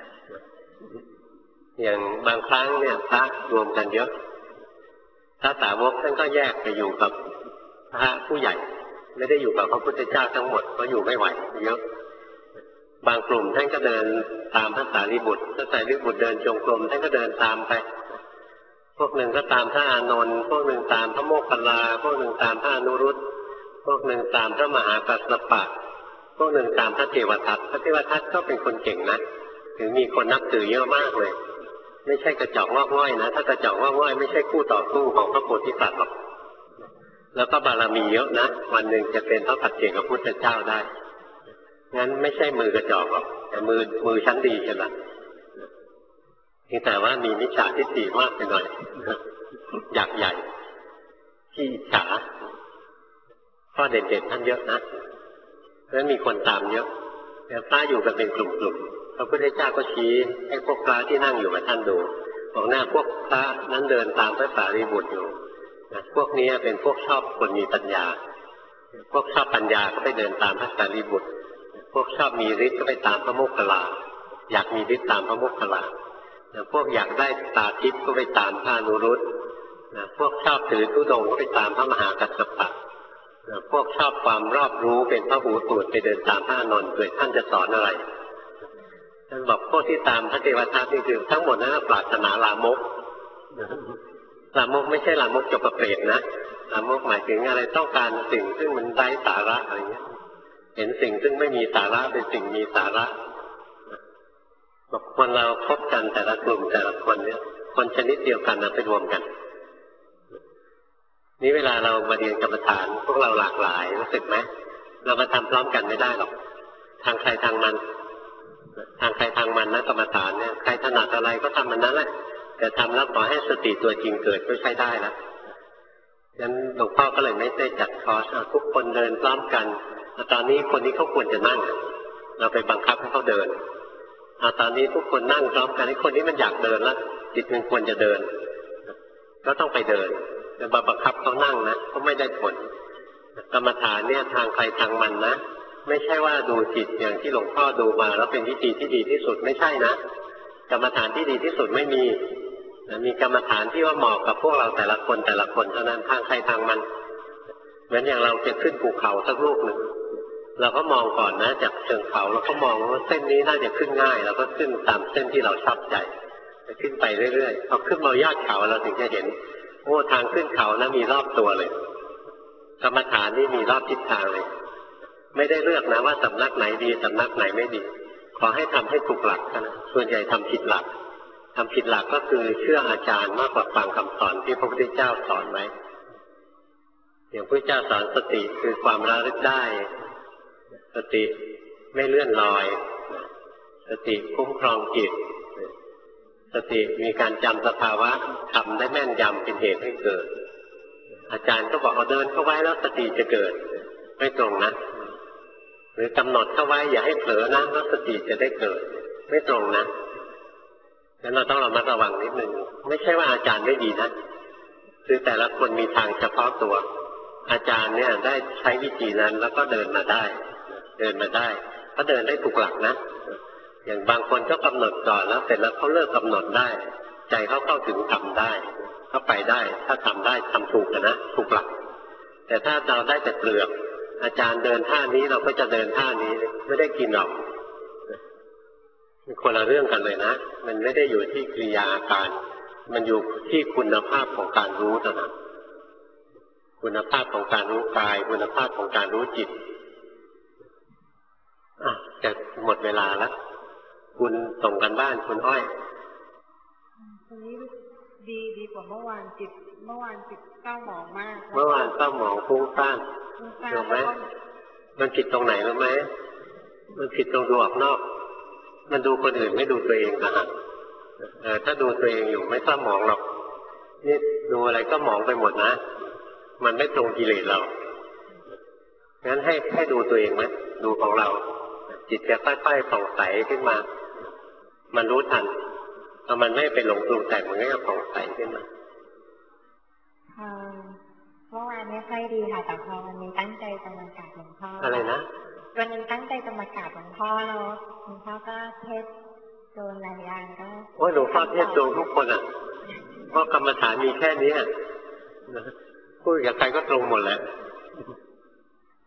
อย่างบางครั้งเนี่ยพระรวมกันเยอะพระสาวกท่านก็แยกไปอยู่กับพระผู้ใหญ่ไม่ได้อยู่กับพระพุทธเจ้าทั้งหมดเพราะอยู่ไม่ไหวเยอะบางกลุ่มท่านก็เดินตามพระสารีบุตรพระสารีบุตรเดินจงกรมท่านก็เดินตามไปพวกหนึ่งก็ตามพระอานนท์พวกหนึ่งตามพระโมคคัลลาพวกหนึ่งตามพระอนุรุตพวกหนึ่งตามพระมหากัสสปะพวกหนึ่งตามพระเทวทัตพระเทวทัตก็เป็นคนเก่งนะถึงมีคนนับถือเยอะมากเลยไม่ใช่กระจอกงอกง่อยนะถ้ากระจอกงอกง่อยไม่ใช่คู่ต่อสู้ของพระโพธิสัตว์หรอกแล้วก็บารมีเยอะนะวันหนึ่งจะเป็นพระปัจเจกพุทธเจ้าได้งั้นไม่ใช่มือกระจอกหรอกแต่มือชั้นดีใช่ไหมแต่ว่ามีมิจฉาทิฏฐิมากไปหน่อยอยากใหญ่ที่อิจฉาข้อเด่นๆท่านเยอะนะเพราะฉะนั้นมีคนตามเยอะแต่พระอยู่กันเป็นกลุ่มๆพระพุทธเจ้าก็ชี้ให้พวกพระที่นั่งอยู่กับท่านดูบอกหน้าพวกพระนั้นเดินตามพระสารีบุตรอยู่พวกนี้เป็นพวกชอบคนมีปัญญาพวกชอบปัญญาก็ไปเดินตามพระสารีบุตรพวกชอบมีฤทธิ์ก็ไปตามพระโมคคัลลาอยากมีฤทธิ์ตามพระโมคคัลลาพวกอยากได้ตาทิพย์ก็ไปตามพระอนุรุตพวกชอบถือธุดงค์ก็ไปตามพระมหากัสสปะพวกชอบความรอบรู้เป็นพระหูตูดไปเดินตามพระอานนท์โดยท่านจะสอนอะไรท่านบอกพวกที่ตามพระเทวทัตนี่คือทั้งหมดนั้นปรารถนาลามกลามกไม่ใช่ลามกจบประเปรตนะลามกหมายถึงอะไรต้องการสิ่งซึ่งมันไร้สาระอะไรเงี้ยเห็นสิ่งซึ่งไม่มีสาระเป็นสิ่งมีสาระบอกคนเราพบกันแต่ละกลุ่มแต่ละคนเนี่ยคนชนิดเดียวกันนะไปรวมกันนี่เวลาเรามาเรียนกรรมฐานพวกเราหลากหลายรู้สึกไหมเรามาทำพร้อมกันไม่ได้หรอกทางใครทางมันทางใครทางมันนะกรรมฐานเนี่ยใครถนัดอะไรก็ทำมันนั้นแหละแต่ทำแล้วขอให้สติตัวจริงเกิดก็ใช้ได้แล้วงั้นหลวงพ่อก็เลยไม่ได้จัดคอร์สทุกคนเดินพร้อมกันตอนนี้คนนี้เขาควรจะนั่งเราไปบังคับให้เขาเดินตอนนี้ทุกคนนั่งพร้อมกันไอ้คนนี้มันอยากเดินแล้วจิตมันควรจะเดินก็ต้องไปเดินแต่บังคับเขานั่งนะก็ไม่ได้ผลกรรมฐานเนี่ยทางใครทางมันนะไม่ใช่ว่าดูจิตอย่างที่หลวงพ่อดูมาแล้วเป็นวิธีที่ดีที่สุดไม่ใช่นะกรรมฐานที่ดีที่สุดไม่มีกรรมฐานที่ว่าเหมาะกับพวกเราแต่ละคนเท่านั้นทางใครทางมันเหมือนอย่างเราจะขึ้นภูเขาสักลูกหนึ่งเราก็มองก่อนนะจากเชิงเขาเราก็มองว่าเส้นนี้น่าจะขึ้นง่ายเราก็ขึ้นตามเส้นที่เราชอบใจขึ้นไปเรื่อยๆพอขึ้นมายอดเขาเราถึงจะเห็นโอ้ทางขึ้นเขานะมีรอบตัวเลยกรรมฐานนี่มีรอบทิศทางเลยไม่ได้เลือกนะว่าสำนักไหนดีสำนักไหนไม่ดีขอให้ทำให้ถูกหลักนะส่วนใหญ่ทำผิดหลักก็คือเชื่ออาจารย์มากกว่าฟังคำสอนที่พระพุทธเจ้าสอนไว้อย่างพระพุทธเจ้าสอนสติคือความระลึกได้สติไม่เลื่อนลอยสติคุ้มครองจิตสติมีการจำสภาวะทำได้แม่นยำเป็นเหตุให้เกิดอาจารย์ก็บอกเอาเดินเข้าไว้แล้วสติจะเกิดไม่ตรงนะหรือกำหนดเข้าไว้อย่าให้เผลอนะแล้วสติจะได้เกิดไม่ตรงนะงั้นเราต้องระมัดระวังนิดนึงไม่ใช่ว่าอาจารย์ไม่ดีนะคือแต่ละคนมีทางเฉพาะตัวอาจารย์เนี่ยได้ใช้วิธีนั้นแล้วก็เดินมาได้เขาเดินได้ถูกหลักนะอย่างบางคนก็กำหนดก่อนแล้วเสร็จแล้วเขาเลิกกำหนดได้ใจเขาเข้าถึงทำได้เขาไปได้ถ้าทำได้ทำถูกนะถูกหลักแต่ถ้าเราได้แต่เปลือกอาจารย์เดินท่านี้เราก็จะเดินท่านี้ไม่ได้กินหรอกมันคนละเรื่องกันเลยนะมันไม่ได้อยู่ที่กิริยาอาการมันอยู่ที่คุณภาพของการรู้เท่านั้นคุณภาพของการรู้กายคุณภาพของการรู้จิตจะหมดเวลาแล้วคุณส่งกันบ้านคุณอ้อยวันนี้ดีกว่าเมื่อวานจิตเศร้าหมองมากเมื่อวานเศร้าหมองฟุ้งซ่านถูกไหมมันผิดตรงไหนรู้ไหมมันผิดตรงดูออกนอกมันดูคนอื่นไม่ดูตัวเองนะฮะถ้าดูตัวเองอยู่ไม่เศร้าหมองหรอกนี่ดูอะไรก็หมองไปหมดนะมันไม่ตรงกิเลสเรางั้นให้ดูตัวเองไหมดูของเราจิตจะค่อยๆผ่องใสขึ้นมามันรู้ทันถ้ามันไม่ไปหลงปรุงแต่งมันก็จะผ่องใสขึ้นมาเมื่อวานไม่ค่อยดีค่ะแต่พอวันนี้ตั้งใจจะมากราบหลวงพ่ออะไรนะวันนี้ตั้งใจจะมากราบหลวงพ่อแล้วหลวงพ่อก็เทศโดนหลายอย่างก็โอ้ยหลวงพ่อเทศโดนทุกคนเพราะกรรมฐานมีแค่นี้พูดกับใครก็ตรงหมดแหละ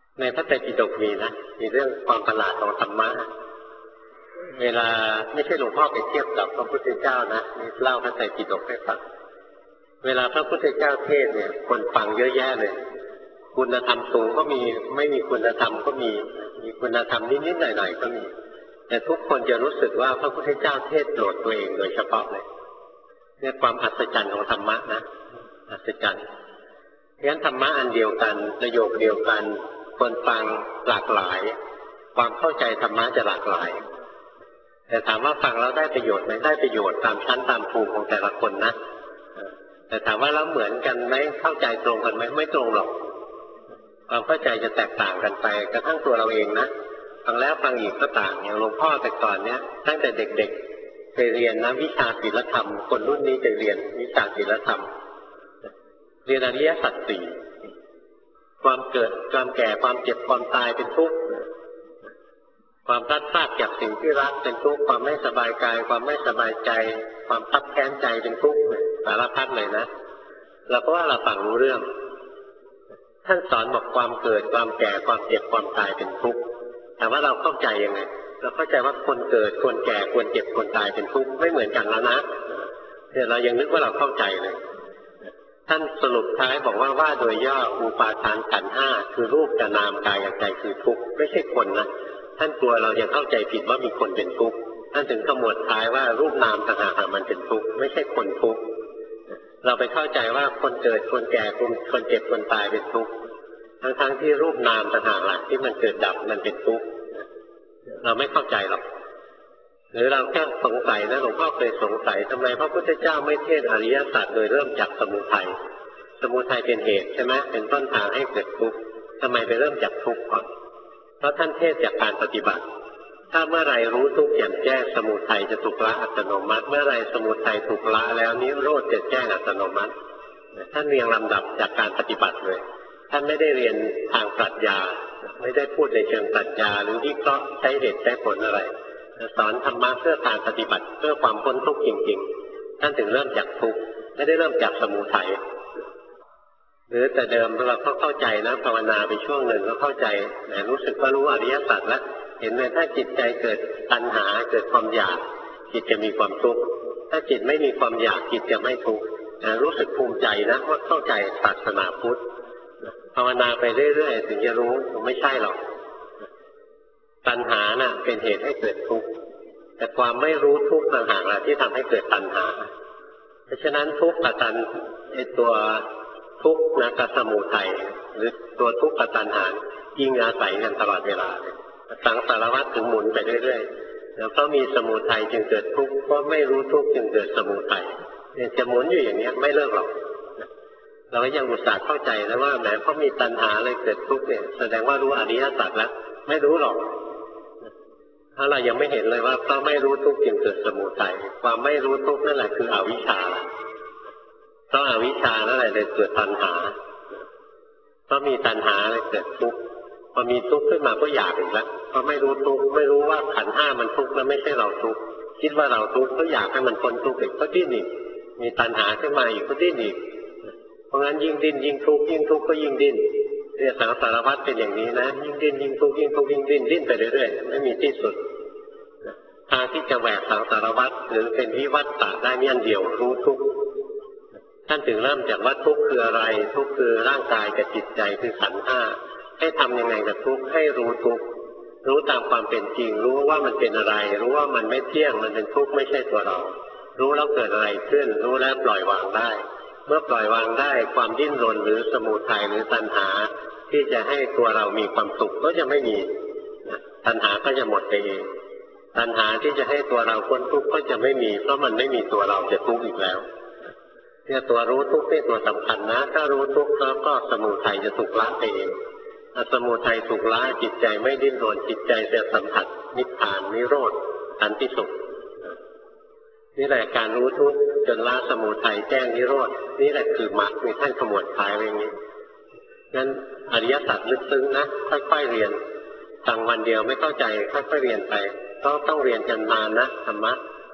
ในพระไตรปิฎกมีนะมีเรื่องความประหลาดของธรรมะเวลาไม่ใช่หลวงพ่อไปเทียบกับพระพุทธเจ้านะนี่เล่าพระไตรปิฎกให้ฟังเวลาพระพุทธเจ้าเทศเนี่ยคนฟังเยอะแยะเลยคุณธรรมสูงก็มีไม่มีคุณธรรมก็มีคุณธรรมนิดๆหน่อยๆก็มีแต่ทุกคนจะรู้สึกว่าพระพุทธเจ้าเทศโปรดตัวเองโดยเฉพาะเลยเนี่ยความอัศจรรย์ของธรรมะนะอัศจรรย์เพราะฉะนั้นธรรมะอันเดียวกันประโยคเดียวกันคนฟังหลากหลายความเข้าใจธรรมะจะหลากหลายแต่ถามว่าฟังแล้วได้ประโยชน์ไหมได้ประโยชน์ตามชั้นตามภูมิของแต่ละคนนะแต่ถามว่าแล้วเหมือนกันไหมเข้าใจตรงกันไหมไม่ตรงหรอกความเข้าใจจะแตกต่างกันไปกระทั่งตัวเราเองนะฟังแล้วฟังอีกก็ต่างอย่างหลวงพ่อแต่ก่อนเนี้ยตั้งแต่เด็กๆเคยเรียนนะวิชาศีลธรรมคนรุ่นนี้จะเรียนวิชาศีลธรรมเรียนอริยสัจสี่ความเกิดความแก่ความเจ็บความตายเป็นทุกข์ความพลัดพรากจากสิ่งที่รักเป็นทุกข์ความไม่สบายกายความไม่สบายใจความคับแค้นใจเป็นทุกข์สารพัดเลยนะเราก็ว่าเราฟังรู้เรื่องท่านสอนบอกความเกิดความแก่ความเจ็บความตายเป็นทุกข์แต่ว่าเราเข้าใจยังไงเราเข้าใจว่าคนเกิดคนแก่คนเจ็บคนตายเป็นทุกข์ไม่เหมือนกันแล้วนะเดี๋ยวเรายังนึกว่าเราเข้าใจเลยท่านสรุปท้ายบอกว่าโดยย่ออุปาทานขันธ์ห้าคือรูปกับนามกายกับใจคือทุกข์ไม่ใช่คนนะท่านกลัวเรายังเข้าใจผิดว่ามีคนเป็นทุกข์ท่านถึงขมวดท้ายว่ารูปนามต่างหากมันเป็นทุกข์ไม่ใช่คนทุกข์เราไปเข้าใจว่าคนเกิดคนแก่คนเจ็บคนตายเป็นทุกข์ทั้งที่รูปนามต่างหากหลักที่มันเกิดดับมันเป็นทุกข์เราไม่เข้าใจหรอกหรือเราแค่สงสัยนะหลวงพ่อเคยสงสัยทำไมพระพุทธเจ้าไม่เทศอริยสัจโดยเริ่มจากสมุทัยเป็นเหตุใช่ไหมเป็นต้นทางให้เกิดทุกข์ทำไมไปเริ่มจากทุกข์ก่อนเพราะท่านเทศจากการปฏิบัติถ้าเมื่อไรรู้ทุกข์แจ่มแจ้งสมุทัยจะถูกละอัตโนมัติเมื่อไรสมุทัยถูกละแล้วนิโรธจะแจ้งอัตโนมัติท่านเรียงลำดับจากการปฏิบัติเลยท่านไม่ได้เรียนทางปรัชญาไม่ได้พูดในเชิงปรัชญาหรือวิเคราะห์ใช้เหตุใช้ผลอะไรสอนธรรมะเพื่อการปฏิบัติเพื่อความพ้นทุกข์จริงๆท่านถึงเริ่มจากทุกข์ไม่ได้เริ่มจากสมุทัยหรือแต่เดิมเราก็เข้าใจนะภาวนาไปช่วงหนึ่งก็เข้าใจรู้สึกว่ารู้อริยสัจแล้วเห็นไหมถ้าจิตใจเกิดตัณหาเกิดความอยากจิตจะมีความทุกข์ถ้าจิตไม่มีความอยากจิตจะไม่ทุกข์รู้สึกภูมิใจนะว่าเข้าใจศาสนาพุทธภาวนาไปเรื่อยๆถึงจะรู้ไม่ใช่หรอกตัณหาน่ะเป็นเหตุให้เกิดทุกข์แต่ความไม่รู้ทุกข์ต่างหากที่ทำให้เกิดตัณหาเพราะฉะนั้นทุกข์กับตัวทุกข์นะกับสมุทัยหรือตัวทุกข์กับตัณหายิ่งอาศัยกันตลอดเวลาสังสารวัฏถึงหมุนไปเรื่อยๆแล้วก็มีสมุทัยจึงเกิดทุกข์เพราะไม่รู้ทุกข์จึงเกิดสมุทัยจะหมุนอยู่อย่างนี้ไม่เลิกหรอกเราก็ยังอุตส่าห์เข้าใจแล้วว่าแม้เพราะมีตัณหาเลยเกิดทุกข์เนี่ยแสดงว่ารู้อริยสัจแล้วไม่รู้หรอกถ้าเรายังไม่เห็นเลยว่าเพราะไม่รู้ทุกข์จึงเกิดสมุทัยความไม่รู้ทุกข์นั่นแหละคืออวิชชาเพราะอวิชชานั่นแหละเลยเกิดตัณหาเพราะมีตัณหาเลยเกิดทุกข์พอมีทุกข์ขึ้นมาก็อยากอีกแล้วเพราะไม่รู้ทุกข์ไม่รู้ว่าขันธ์ห้ามันทุกข์แล้วไม่ใช่เราทุกข์คิดว่าเราทุกข์ก็อยากให้มันพ้นทุกข์อีกก็ดิ้นอีกมีตัณหาขึ้นมาอีกก็ดิ้นอีกเพราะงั้นยิ่งดิ้นยิ่งทุกข์ยิ่งทุกข์ก็ยิ่งดิ้นเนี่ยสังสารวัฏเป็นอย่างนี้นะยิ่งดิ้นยิ่งทุกข์ยิ่งทุกข์ยิ่งดิ้นไปเรื่อยๆไม่มีที่สุดทางที่จะแหวกสังสารวัฏหรือเป็นวิวัฏฏะได้เนี่ยเดียวรู้ทุกข์ท่านถึงเริ่มจากว่าทุกข์คืออะไรทุกข์คือร่างกายกับจิตใจคือขันธ์ห้าให้ทำยังไงกับทุกข์ให้รู้ทุกข์รู้ตามความเป็นจริงรู้ว่ามันเป็นอะไรรู้ว่ามันไม่เที่ยงมันเป็นทุกข์ไม่ใช่ตัวเรารู้แล้วเกิดอะไรขึ้นรู้แล้วปล่อยวางได้เมื่อปล่อยวางได้ความดิ้นรนหรือสมุทัยหรือตัณหาที่จะให้ตัวเรามีความสุขก็จะไม่มีตัณหาก็จะหมดไปเองตัณหาที่จะให้ตัวเราพ้นทุกข์ก็จะไม่มีเพราะมันไม่มีตัวเราจะทุกข์อีกแล้วเนี่ยตัวรู้ทุกข์เป็นตัวสำคัญนะถ้ารู้ทุกข์แล้วก็สมุทัยจะถูกละไปเองถ้าสมุทัยถูกละจิตใจไม่ดิ้นรนจิตใจจะสัมผัสนิพพานนิโรธสันติสุขนี่แหละการรู้ทุกข์จนละสมุทัยแจ้งนิโรธนี่แหละคือมรรคมีท่านขมวดท้ายไว้อย่างนี้งั้นอริยสัจลึกซึ้งนะค่อยๆเรียนฟังวันเดียวไม่เข้าใจค่อยๆเรียนไปต้องเรียนกันนานนะธรรมะ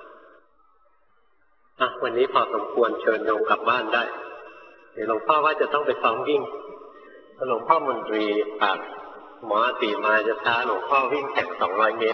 วันนี้พอสมควรเชิญโยมกลับบ้านได้เดี๋ยวหลวงพ่อว่าจะต้องไปซ้อมวิ่งหลวงพ่อมนตรีปากหมออาติมาจะท้าหลวงพ่อวิ่งแข่ง200 เมตร